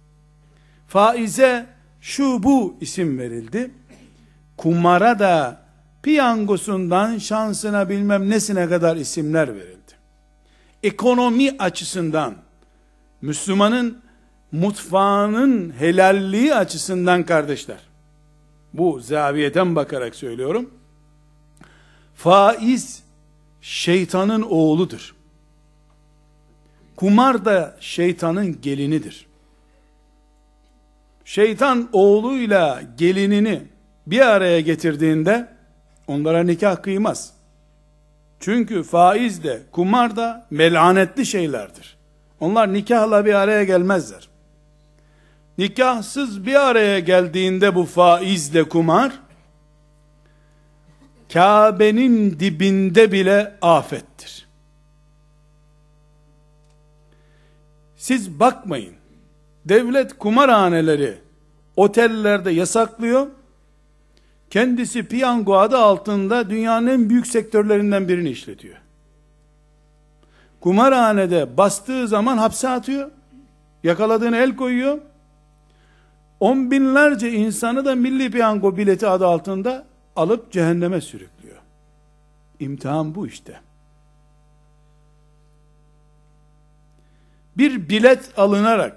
Faize şu bu isim verildi. Kumara da piyangosundan şansına bilmem nesine kadar isimler verildi. Ekonomi açısından, Müslümanın mutfağının helalliği açısından kardeşler, bu zaviyeden bakarak söylüyorum, faiz şeytanın oğludur. Kumar da şeytanın gelinidir. Şeytan oğluyla gelinini bir araya getirdiğinde onlara nikah kıymaz. Çünkü faiz de kumar da melanetli şeylerdir. Onlar nikahla bir araya gelmezler. Nikahsız bir araya geldiğinde bu faizle kumar, Kabe'nin dibinde bile afettir. Siz bakmayın, devlet kumarhaneleri otellerde yasaklıyor, kendisi piyango adı altında dünyanın en büyük sektörlerinden birini işletiyor. Kumarhanede bastığı zaman hapse atıyor, yakaladığını el koyuyor, on binlerce insanı da milli piyango bileti adı altında alıp cehenneme sürüklüyor. İmtihan bu işte. Bir bilet alınarak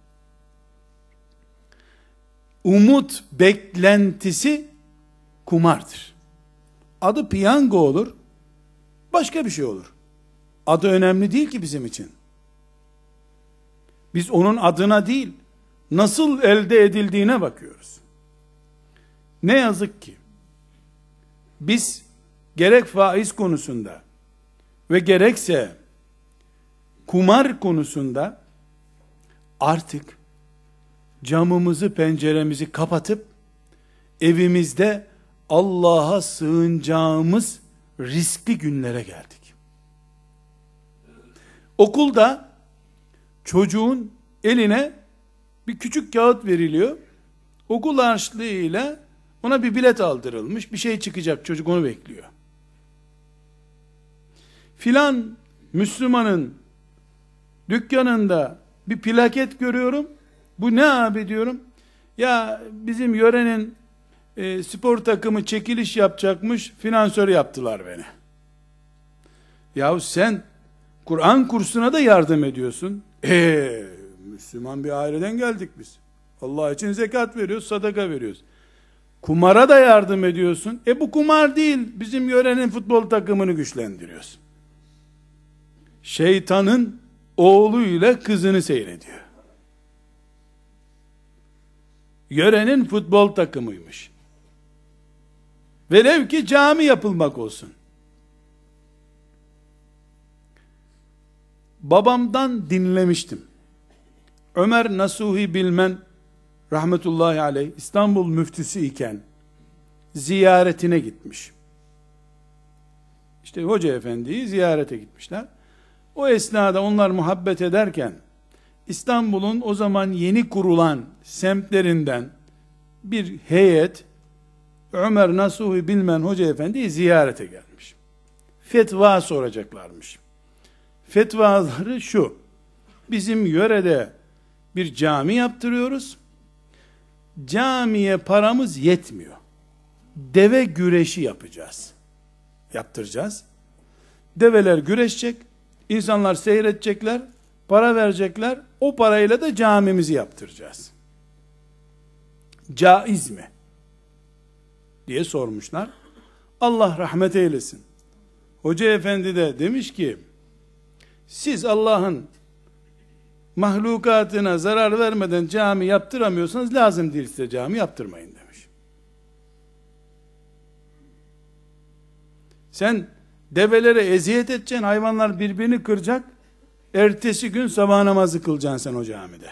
umut beklentisi kumardır. Adı piyango olur, başka bir şey olur. Adı önemli değil ki bizim için. Biz onun adına değil, nasıl elde edildiğine bakıyoruz. Ne yazık ki biz gerek faiz konusunda ve gerekse kumar konusunda artık camımızı, penceremizi kapatıp evimizde Allah'a sığınacağımız riskli günlere geldik. Okulda çocuğun eline bir küçük kağıt veriliyor. Okul harçlığıyla ona bir bilet aldırılmış. Bir şey çıkacak, çocuk onu bekliyor. Filan Müslümanın dükkanında bir plaket görüyorum. Bu ne abi diyorum. Ya bizim yörenin e, spor takımı çekiliş yapacakmış, finansör yaptılar beni. Yahu sen Kur'an kursuna da yardım ediyorsun. Eee Müslüman bir aileden geldik biz. Allah için zekat veriyoruz, sadaka veriyoruz. Kumara da yardım ediyorsun. E bu kumar değil, bizim yörenin futbol takımını güçlendiriyorsun. Şeytanın oğluyla kızını seyrediyor. Yörenin futbol takımıymış. Velev ki cami yapılmak olsun. Babamdan dinlemiştim. Ömer Nasuhi Bilmen rahmetullahi aleyh İstanbul müftüsü iken ziyaretine gitmiş. İşte hoca efendiyi ziyarete gitmişler. O esnada onlar muhabbet ederken İstanbul'un o zaman yeni kurulan semtlerinden bir heyet Ömer Nasuhi Bilmen Hoca Efendi'yi ziyarete gelmiş. Fetva soracaklarmış. Fetvaları şu: bizim yörede bir cami yaptırıyoruz. Camiye paramız yetmiyor. Deve güreşi yapacağız. Yaptıracağız. Develer güreşecek. İnsanlar seyredecekler. Para verecekler. O parayla da camimizi yaptıracağız. Caiz mi diye sormuşlar. Allah rahmet eylesin. Hoca efendi de demiş ki, siz Allah'ın mahlukatına zarar vermeden cami yaptıramıyorsanız lazım değil size cami yaptırmayın demiş. Sen develere eziyet edeceksin, hayvanlar birbirini kıracak, ertesi gün sabah namazı kılacaksın sen o camide.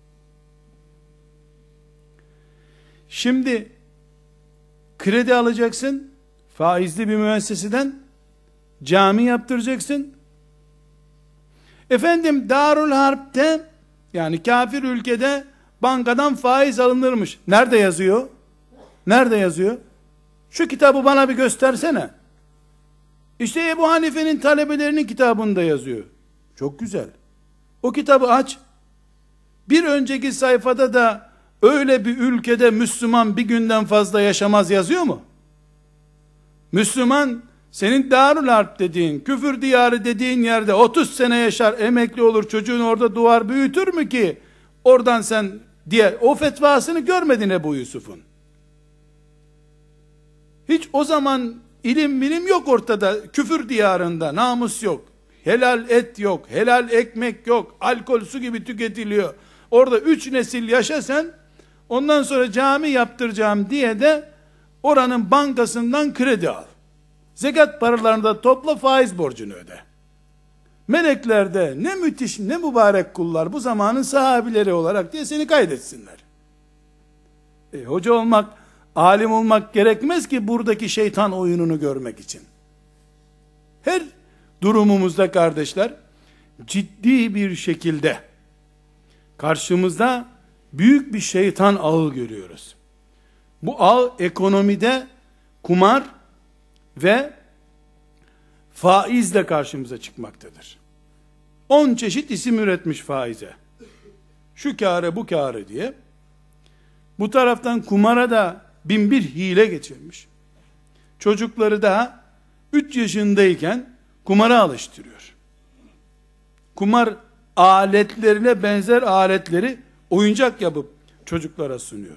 Şimdi kredi alacaksın, faizli bir müesseseden cami yaptıracaksın. Efendim Darül Harp'te, yani kafir ülkede bankadan faiz alınırmış. Nerede yazıyor? Nerede yazıyor? Şu kitabı bana bir göstersene. İşte Ebu Hanife'nin talebelerinin kitabında yazıyor. Çok güzel. O kitabı aç. Bir önceki sayfada da öyle bir ülkede Müslüman bir günden fazla yaşamaz yazıyor mu? Müslüman, senin Darül Harp dediğin, küfür diyarı dediğin yerde otuz sene yaşar, emekli olur, çocuğun orada duvar büyütür mü ki oradan sen diye, o fetvasını görmedin Ebu Yusuf'un. Hiç o zaman ilim bilim yok ortada, küfür diyarında namus yok, helal et yok, helal ekmek yok, alkol su gibi tüketiliyor. Orada üç nesil yaşa sen, ondan sonra cami yaptıracağım diye de oranın bankasından kredi al. Zekat paralarını da topla, faiz borcunu öde. Melekler de ne müthiş, ne mübarek kullar bu zamanın sahabileri olarak diye seni kaydetsinler. E, hoca olmak, alim olmak gerekmez ki buradaki şeytan oyununu görmek için. Her durumumuzda kardeşler, ciddi bir şekilde karşımızda büyük bir şeytan ağı görüyoruz. Bu ağ ekonomide kumar ve faizle karşımıza çıkmaktadır. On çeşit isim üretmiş faize. Şu kârı bu kârı diye. Bu taraftan kumara da bin bir hile geçirmiş. Çocukları daha üç yaşındayken kumara alıştırıyor. Kumar aletlerine benzer aletleri oyuncak yapıp çocuklara sunuyor.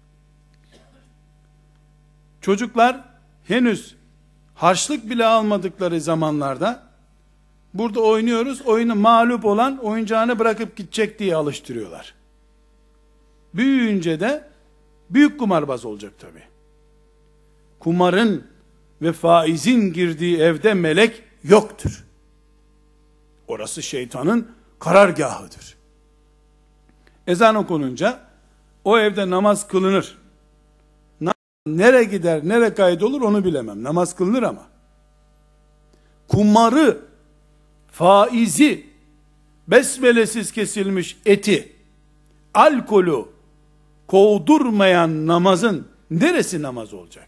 Çocuklar henüz harçlık bile almadıkları zamanlarda burada oynuyoruz, oyunu mağlup olan oyuncağını bırakıp gidecek diye alıştırıyorlar. Büyüyünce de büyük kumarbaz olacak tabi. Kumarın ve faizin girdiği evde melek yoktur. Orası şeytanın karargahıdır. Ezan okununca o evde namaz kılınır. Nere gider, nere kaydolur onu bilemem. Namaz kılınır ama. Kumarı, faizi, besmelesiz kesilmiş eti, alkolü kovdurmayan namazın neresi namaz olacak?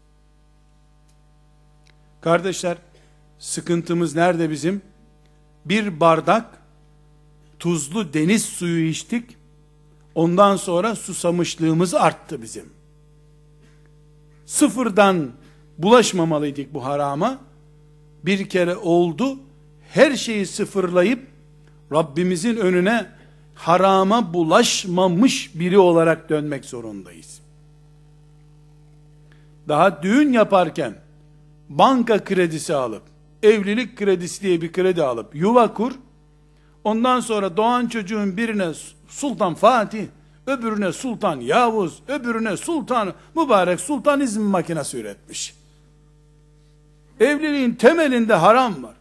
Kardeşler, sıkıntımız nerede bizim? Bir bardak tuzlu deniz suyu içtik, ondan sonra susamışlığımız arttı bizim. Sıfırdan bulaşmamalıydık bu harama. Bir kere oldu, her şeyi sıfırlayıp Rabbimizin önüne harama bulaşmamış biri olarak dönmek zorundayız. Daha düğün yaparken banka kredisi alıp, evlilik kredisi diye bir kredi alıp yuva kur, ondan sonra doğan çocuğun birine Sultan Fatih, öbürüne Sultan Yavuz, öbürüne Sultan mübarek sultanizm makinesi üretmiş. Evliliğin temelinde haram var.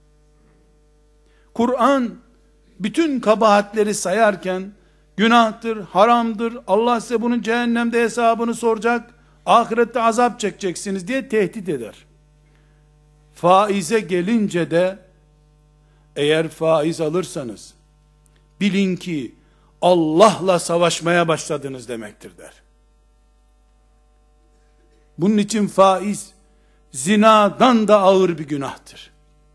Kur'an bütün kabahatleri sayarken günahtır, haramdır, Allah size bunun cehennemde hesabını soracak, ahirette azap çekeceksiniz diye tehdit eder. Faize gelince de eğer faiz alırsanız bilin ki Allah'la savaşmaya başladınız demektir der. Bunun için faiz zinadan da ağır bir günahtır.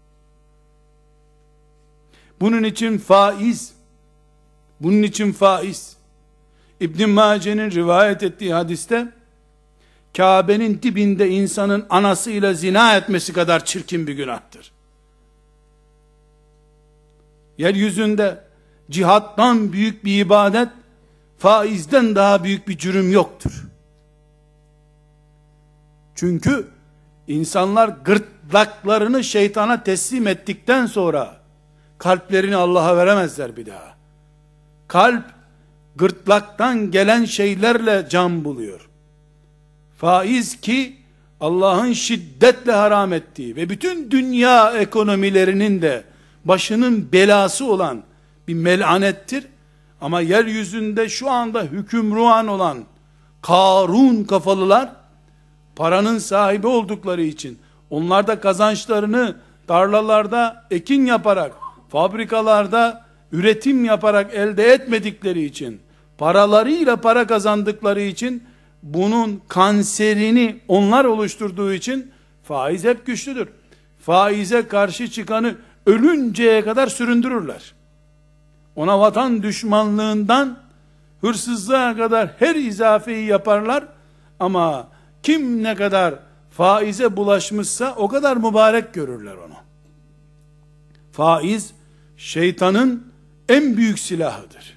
Bunun için faiz bunun için faiz İbn Mace'nin rivayet ettiği hadiste Kabe'nin dibinde insanın anasıyla zina etmesi kadar çirkin bir günahtır. Yeryüzünde cihattan büyük bir ibadet, faizden daha büyük bir cürüm yoktur. Çünkü İnsanlar gırtlaklarını şeytana teslim ettikten sonra kalplerini Allah'a veremezler bir daha. Kalp gırtlaktan gelen şeylerle can buluyor. Faiz ki Allah'ın şiddetle haram ettiği ve bütün dünya ekonomilerinin de başının belası olan bir melanettir. Ama yeryüzünde şu anda hükümruan olan Karun kafalılar, paranın sahibi oldukları için, onlar da kazançlarını tarlalarda ekin yaparak, fabrikalarda üretim yaparak elde etmedikleri için, paralarıyla para kazandıkları için, bunun kanserini onlar oluşturduğu için faiz hep güçlüdür. Faize karşı çıkanı ölünceye kadar süründürürler. Ona vatan düşmanlığından hırsızlığa kadar her izafeyi yaparlar. Ama kim ne kadar faize bulaşmışsa o kadar mübarek görürler onu. Faiz şeytanın en büyük silahıdır.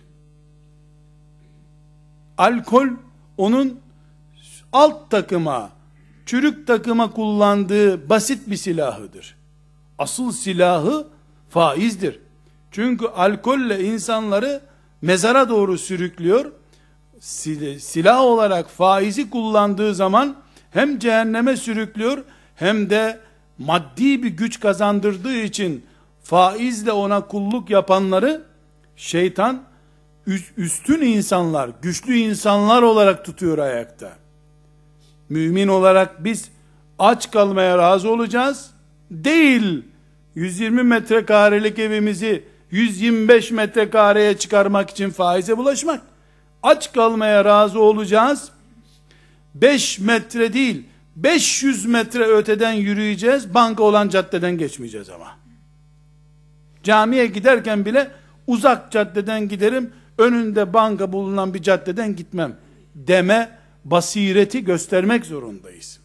Alkol onun alt takıma, çürük takıma kullandığı basit bir silahıdır. Asıl silahı faizdir. Çünkü alkolle insanları mezara doğru sürüklüyor. Silah olarak faizi kullandığı zaman hem cehenneme sürüklüyor, hem de maddi bir güç kazandırdığı için faizle ona kulluk yapanları şeytan üstün insanlar, güçlü insanlar olarak tutuyor ayakta. Mümin olarak biz aç kalmaya razı olacağız. Değil, yüz yirmi metrekarelik evimizi yüz yirmi beş metrekareye çıkarmak için faize bulaşmak. Aç kalmaya razı olacağız. beş metre değil, beş yüz metre öteden yürüyeceğiz. Banka olan caddeden geçmeyeceğiz ama. Camiye giderken bile uzak caddeden giderim, önünde banka bulunan bir caddeden gitmem deme basireti göstermek zorundayız.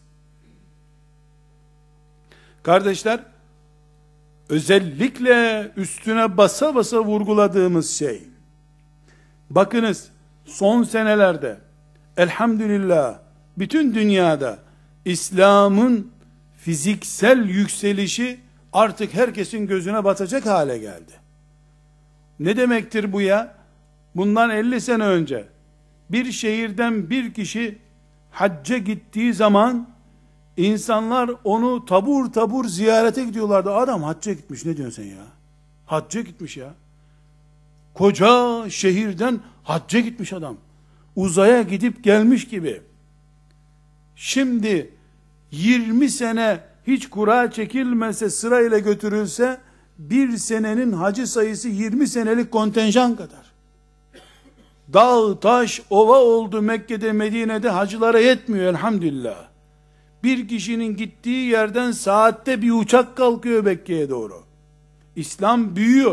Kardeşler, özellikle üstüne basa basa vurguladığımız şey, bakınız son senelerde elhamdülillah bütün dünyada İslam'ın fiziksel yükselişi artık herkesin gözüne batacak hale geldi. Ne demektir bu ya? Bundan elli sene önce bir şehirden bir kişi hacca gittiği zaman insanlar onu tabur tabur ziyarete gidiyorlardı. Adam hacca gitmiş, ne diyorsun sen ya? Hacca gitmiş ya. Koca şehirden hacca gitmiş adam. Uzaya gidip gelmiş gibi. Şimdi yirmi sene hiç kura çekilmese, sırayla götürülse bir senenin hacı sayısı yirmi senelik kontenjan kadar. Dağ, taş, ova oldu Mekke'de, Medine'de, hacılara yetmiyor elhamdülillah. Bir kişinin gittiği yerden saatte bir uçak kalkıyor Mekke'ye doğru. İslam büyüyor.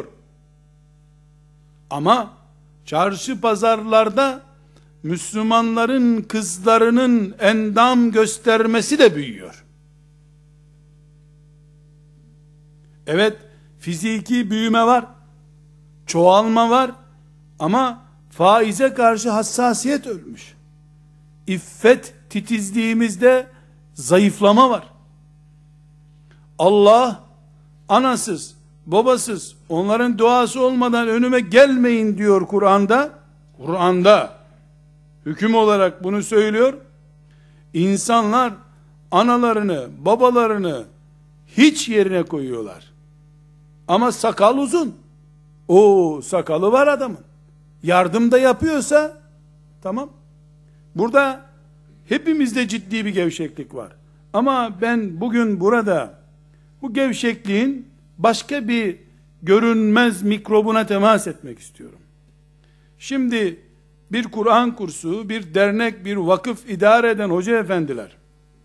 Ama çarşı pazarlarda Müslümanların kızlarının endam göstermesi de büyüyor. Evet, fiziki büyüme var, çoğalma var, ama faize karşı hassasiyet ölmüş. İffet titizliğimizde zayıflama var. Allah, anasız, babasız, onların duası olmadan önüme gelmeyin diyor Kur'an'da. Kur'an'da hüküm olarak bunu söylüyor. İnsanlar analarını, babalarını hiç yerine koyuyorlar. Ama sakal uzun. O sakalı var adamın. Yardım da yapıyorsa tamam. Burada hepimizde ciddi bir gevşeklik var. Ama ben bugün burada bu gevşekliğin başka bir görünmez mikrobuna temas etmek istiyorum. Şimdi bir Kur'an kursu, bir dernek, bir vakıf idare eden hoca efendiler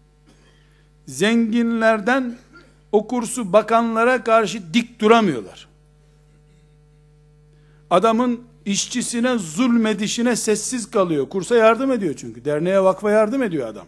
zenginlerden o kursu bakanlara karşı dik duramıyorlar. Adamın işçisine zulmedişine sessiz kalıyor. Kursa yardım ediyor çünkü. Derneğe, vakfa yardım ediyor adam.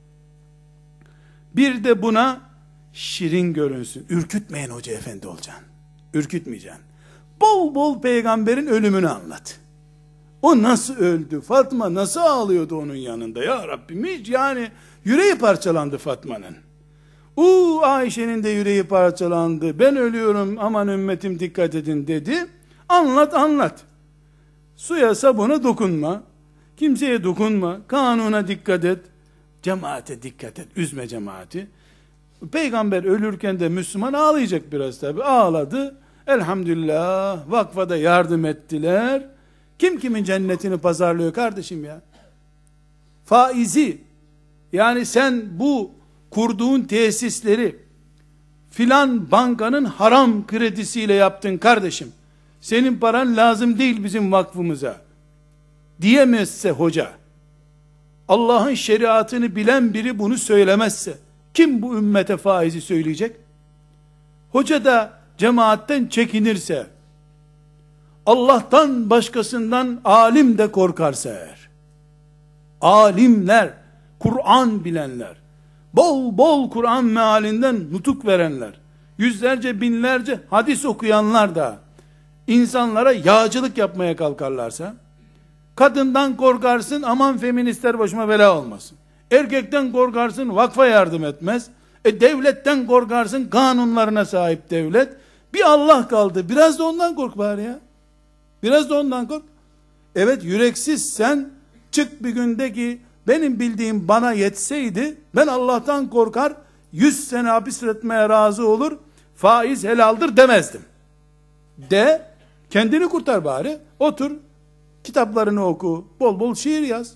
Bir de buna şirin görünsün. Ürkütmeyin hoca efendi olacaksın. Ürkütmeyeceksin. Bol bol peygamberin ölümünü anlat. O nasıl öldü? Fatma nasıl ağlıyordu onun yanında? Ya Rabbim, hiç yani yüreği parçalandı Fatma'nın. Uuu Ayşe'nin de yüreği parçalandı, ben ölüyorum aman ümmetim dikkat edin dedi. Anlat anlat. Suya sabuna dokunma. Kimseye dokunma. Kanuna dikkat et. Cemaate dikkat et. Üzme cemaati. Peygamber ölürken de Müslüman ağlayacak biraz tabi. Ağladı. Elhamdülillah vakfada yardım ettiler. Kim kimin cennetini pazarlıyor kardeşim ya? Faizi, yani sen bu kurduğun tesisleri filan bankanın haram kredisiyle yaptın kardeşim. Senin paran lazım değil bizim vakfımıza diyemezse hoca, Allah'ın şeriatını bilen biri bunu söylemezse, kim bu ümmete faizi söyleyecek? Hoca da cemaatten çekinirse, Allah'tan başkasından alim de korkarsa eğer, alimler, Kur'an bilenler, bol bol Kur'an mealinden nutuk verenler, yüzlerce binlerce hadis okuyanlar da insanlara yağcılık yapmaya kalkarlarsa, kadından korkarsın aman feministler başıma bela olmasın, erkekten korkarsın vakfa yardım etmez, e devletten korkarsın kanunlarına sahip devlet, bir Allah kaldı, biraz da ondan kork bari ya, biraz da ondan kork. Evet, yüreksiz sen çık bir gündeki benim bildiğim bana yetseydi ben Allah'tan korkar yüz sene hapis etmeye razı olur, faiz helaldir demezdim de, kendini kurtar bari, otur kitaplarını oku, bol bol şiir yaz.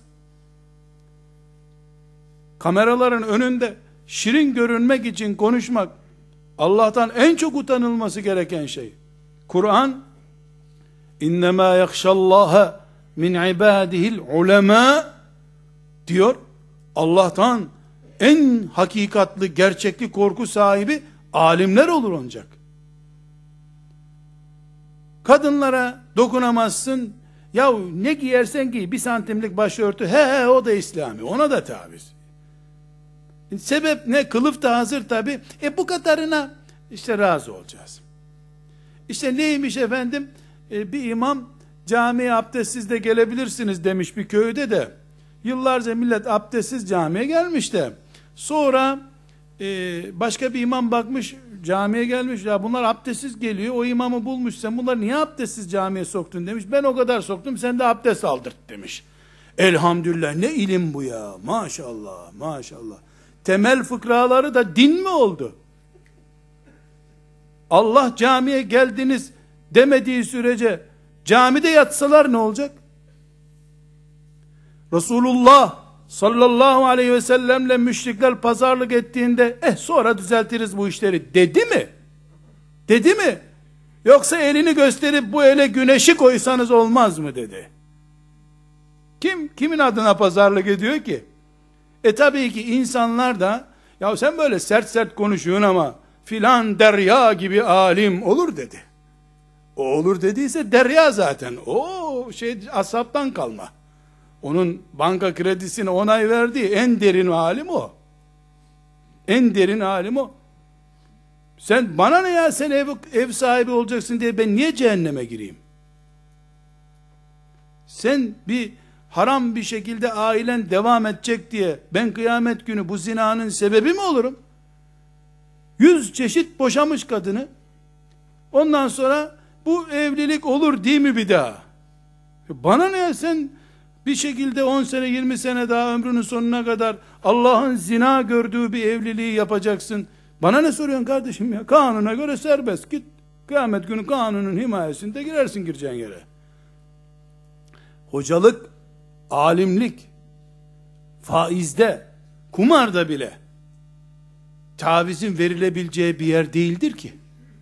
Kameraların önünde şirin görünmek için konuşmak Allah'tan en çok utanılması gereken şey. Kur'an İnnemâ yakşallâhe min ibâdihil ulemâ diyor. Allah'tan en hakikatli, gerçekli korku sahibi alimler olur ancak. Kadınlara dokunamazsın. Ya ne giyersen giy, bir santimlik başörtü, he he o da İslami, ona da tabiz. Sebep ne? Kılıf da hazır tabi. E bu kadarına işte razı olacağız. İşte neymiş efendim? E, bir imam camiye abdestsiz de gelebilirsiniz demiş bir köyde de. Yıllarca millet abdestsiz camiye gelmiş de. Sonra e, başka bir imam bakmış camiye gelmiş. Ya bunlar abdestsiz geliyor. O imamı bulmuş. Sen bunları niye abdestsiz camiye soktun demiş. Ben o kadar soktum. Sen de abdest aldırt demiş. Elhamdülillah ne ilim bu ya. Maşallah maşallah. Temel fıkraları da din mi oldu? Allah camiye geldiniz demediği sürece camide yatsalar ne olacak? Resulullah sallallahu aleyhi ve sellemle müşrikler pazarlık ettiğinde eh sonra düzeltiriz bu işleri dedi mi? Dedi mi? Yoksa elini gösterip bu ele güneşi koysanız olmaz mı dedi. Kim kimin adına pazarlık ediyor ki? E tabii ki insanlar da ya sen böyle sert sert konuşuyorsun ama filan derya gibi alim olur dedi. O olur dediyse derya zaten. O şey ashabtan kalma. Onun banka kredisine onay verdiği en derin alim o. En derin alim o. Sen bana ne ya, sen ev, ev sahibi olacaksın diye ben niye cehenneme gireyim? Sen bir haram bir şekilde ailen devam edecek diye ben kıyamet günü bu zinanın sebebi mi olurum? Yüz çeşit boşamış kadını, ondan sonra bu evlilik olur değil mi bir daha? Bana ne, sen bir şekilde on sene yirmi sene daha ömrünün sonuna kadar Allah'ın zina gördüğü bir evliliği yapacaksın. Bana ne soruyorsun kardeşim ya? Kanuna göre serbest, git kıyamet günü kanunun himayesinde girersin gireceğin yere. Hocalık, alimlik, faizde, kumarda bile tavizin verilebileceği bir yer değildir ki.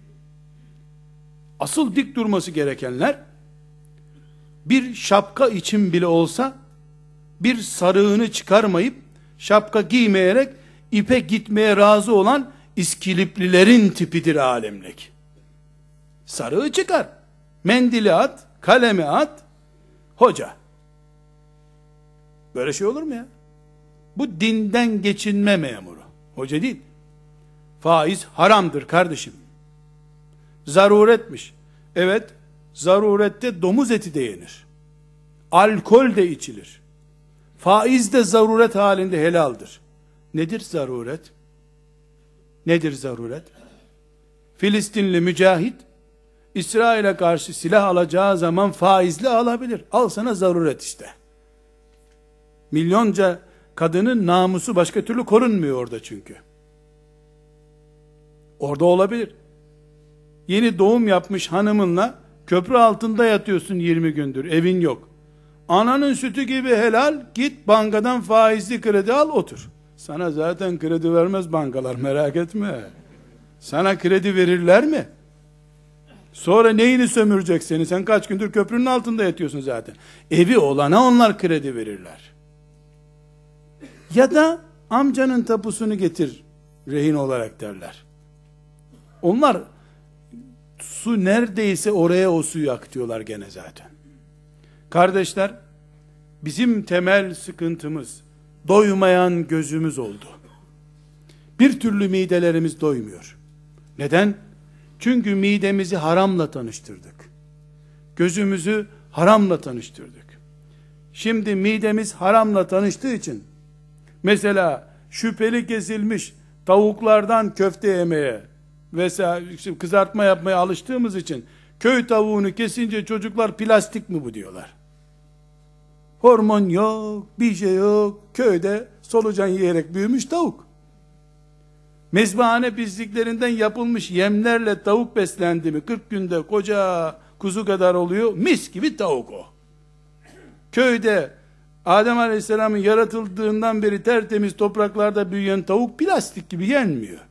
Asıl dik durması gerekenler, bir şapka için bile olsa bir sarığını çıkarmayıp şapka giymeyerek ipe gitmeye razı olan İskiliplilerin tipidir alimlik. Sarığı çıkar, mendili at, kalemi at, hoca. Böyle şey olur mu ya? Bu dinden geçinme memuru. Hoca değil. Faiz haramdır kardeşim. Zaruretmiş. Evet, zarurette domuz eti de yenir. Alkol de içilir. Faiz de zaruret halinde helaldir. Nedir zaruret? Nedir zaruret? Filistinli mücahit, İsrail'e karşı silah alacağı zaman faizli alabilir. Al sana zaruret işte. Milyonca kadının namusu başka türlü korunmuyor orada çünkü. Orada olabilir. Yeni doğum yapmış hanımınla köprü altında yatıyorsun yirmi gündür, evin yok. Ananın sütü gibi helal, git bankadan faizli kredi al, otur. Sana zaten kredi vermez bankalar, merak etme. Sana kredi verirler mi? Sonra neyini sömürecek seni? Sen kaç gündür köprünün altında yatıyorsun zaten. Evi olana onlar kredi verirler. Ya da amcanın tapusunu getir rehin olarak derler. Onlar su neredeyse oraya o suyu akıtıyorlar gene zaten. Kardeşler, bizim temel sıkıntımız doymayan gözümüz oldu. Bir türlü midelerimiz doymuyor. Neden? Çünkü midemizi haramla tanıştırdık. Gözümüzü haramla tanıştırdık. Şimdi midemiz haramla tanıştığı için, mesela şüpheli kesilmiş tavuklardan köfte yemeye vesaire kızartma yapmaya alıştığımız için, köy tavuğunu kesince çocuklar plastik mi bu diyorlar. Hormon yok, bir şey yok, köyde solucan yiyerek büyümüş tavuk. Mezbahane pisliklerinden yapılmış yemlerle tavuk beslendi mi kırk günde koca kuzu kadar oluyor, mis gibi tavuk o. Köyde Adem Aleyhisselam'ın yaratıldığından beri tertemiz topraklarda büyüyen tavuk plastik gibi yenmiyor.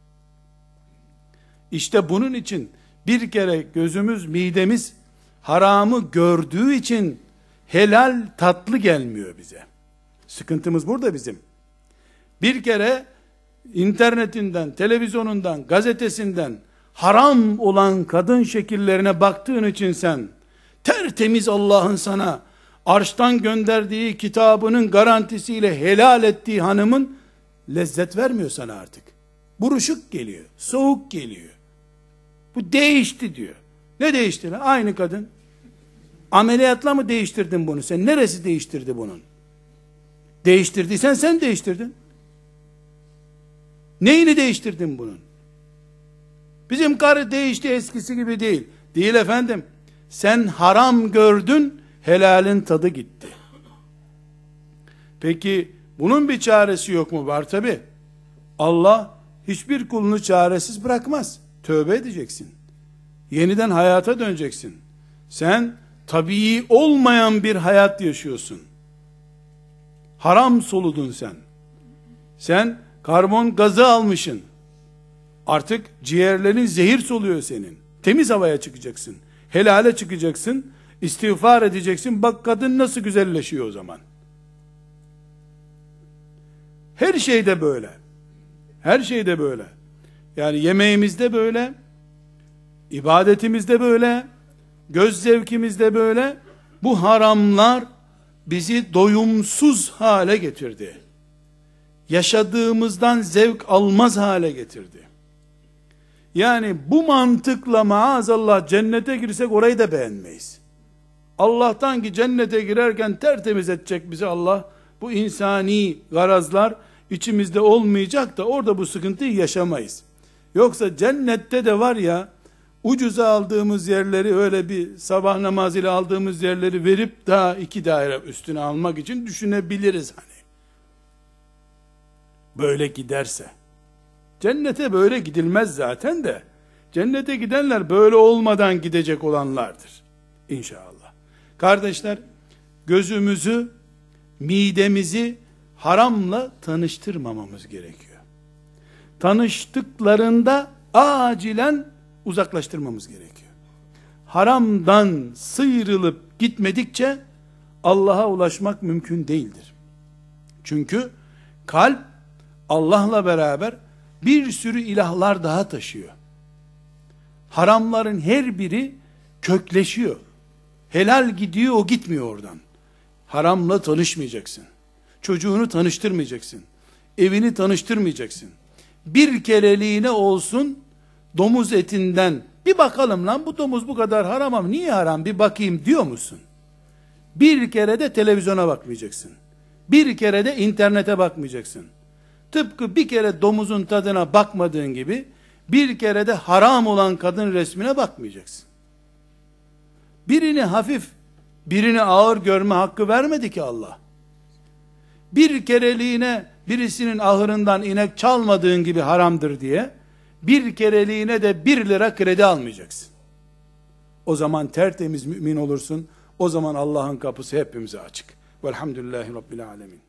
İşte bunun için bir kere gözümüz, midemiz haramı gördüğü için helal tatlı gelmiyor bize. Sıkıntımız burada bizim. Bir kere internetinden, televizyonundan, gazetesinden haram olan kadın şekillerine baktığın için sen tertemiz Allah'ın sana arştan gönderdiği kitabının garantisiyle helal ettiği hanımın lezzet vermiyor sana artık. Buruşuk geliyor, soğuk geliyor. Bu değişti diyor. Ne değişti lan? Aynı kadın. Ameliyatla mı değiştirdin bunu sen? Neresi değiştirdi bunun? Değiştirdiysen sen değiştirdin. Neyini değiştirdin bunun? Bizim karı değişti, eskisi gibi değil. Değil efendim. Sen haram gördün, helalin tadı gitti. Peki bunun bir çaresi yok mu? Var tabi. Allah hiçbir kulunu çaresiz bırakmaz. Tövbe edeceksin. Yeniden hayata döneceksin. Sen tabii olmayan bir hayat yaşıyorsun. Haram soludun sen. Sen karbon gazı almışsın. Artık ciğerlerin zehir soluyor senin. Temiz havaya çıkacaksın. Helale çıkacaksın. İstiğfar edeceksin. Bak kadın nasıl güzelleşiyor o zaman. Her şeyde böyle. Her şeyde böyle. Yani yemeğimizde böyle, ibadetimizde böyle, göz zevkimizde böyle. Bu haramlar bizi doyumsuz hale getirdi. Yaşadığımızdan zevk almaz hale getirdi. Yani bu mantıkla maazallah cennete girsek orayı da beğenmeyiz. Allah'tan ki cennete girerken tertemiz edecek bizi Allah. Bu insani garazlar içimizde olmayacak da orada bu sıkıntıyı yaşamayız. Yoksa cennette de var ya, ucuza aldığımız yerleri, öyle bir sabah namazıyla aldığımız yerleri verip daha iki daire üstüne almak için düşünebiliriz hani. Böyle giderse. Cennete böyle gidilmez zaten de. Cennete gidenler böyle olmadan gidecek olanlardır. İnşallah. Kardeşler, gözümüzü, midemizi haramla tanıştırmamamız gerekiyor. Tanıştıklarında acilen uzaklaştırmamız gerekiyor. Haramdan sıyrılıp gitmedikçe Allah'a ulaşmak mümkün değildir. Çünkü kalp Allah'la beraber bir sürü ilahlar daha taşıyor. Haramların her biri kökleşiyor. Helal gidiyor, o gitmiyor oradan. Haramla tanışmayacaksın. Çocuğunu tanıştırmayacaksın. Evini tanıştırmayacaksın. Bir kereliğine olsun domuz etinden bir bakalım lan, bu domuz bu kadar haram ama niye haram, bir bakayım diyor musun? Bir kere de televizyona bakmayacaksın. Bir kere de internete bakmayacaksın. Tıpkı bir kere domuzun tadına bakmadığın gibi, bir kere de haram olan kadın resmine bakmayacaksın. Birini hafif, birini ağır görme hakkı vermedi ki Allah. Bir kereliğine birisinin ahırından inek çalmadığın gibi haramdır diye, bir kereliğine de bir lira kredi almayacaksın. O zaman tertemiz mümin olursun. O zaman Allah'ın kapısı hepimize açık. Velhamdülillahi Rabbil alemin.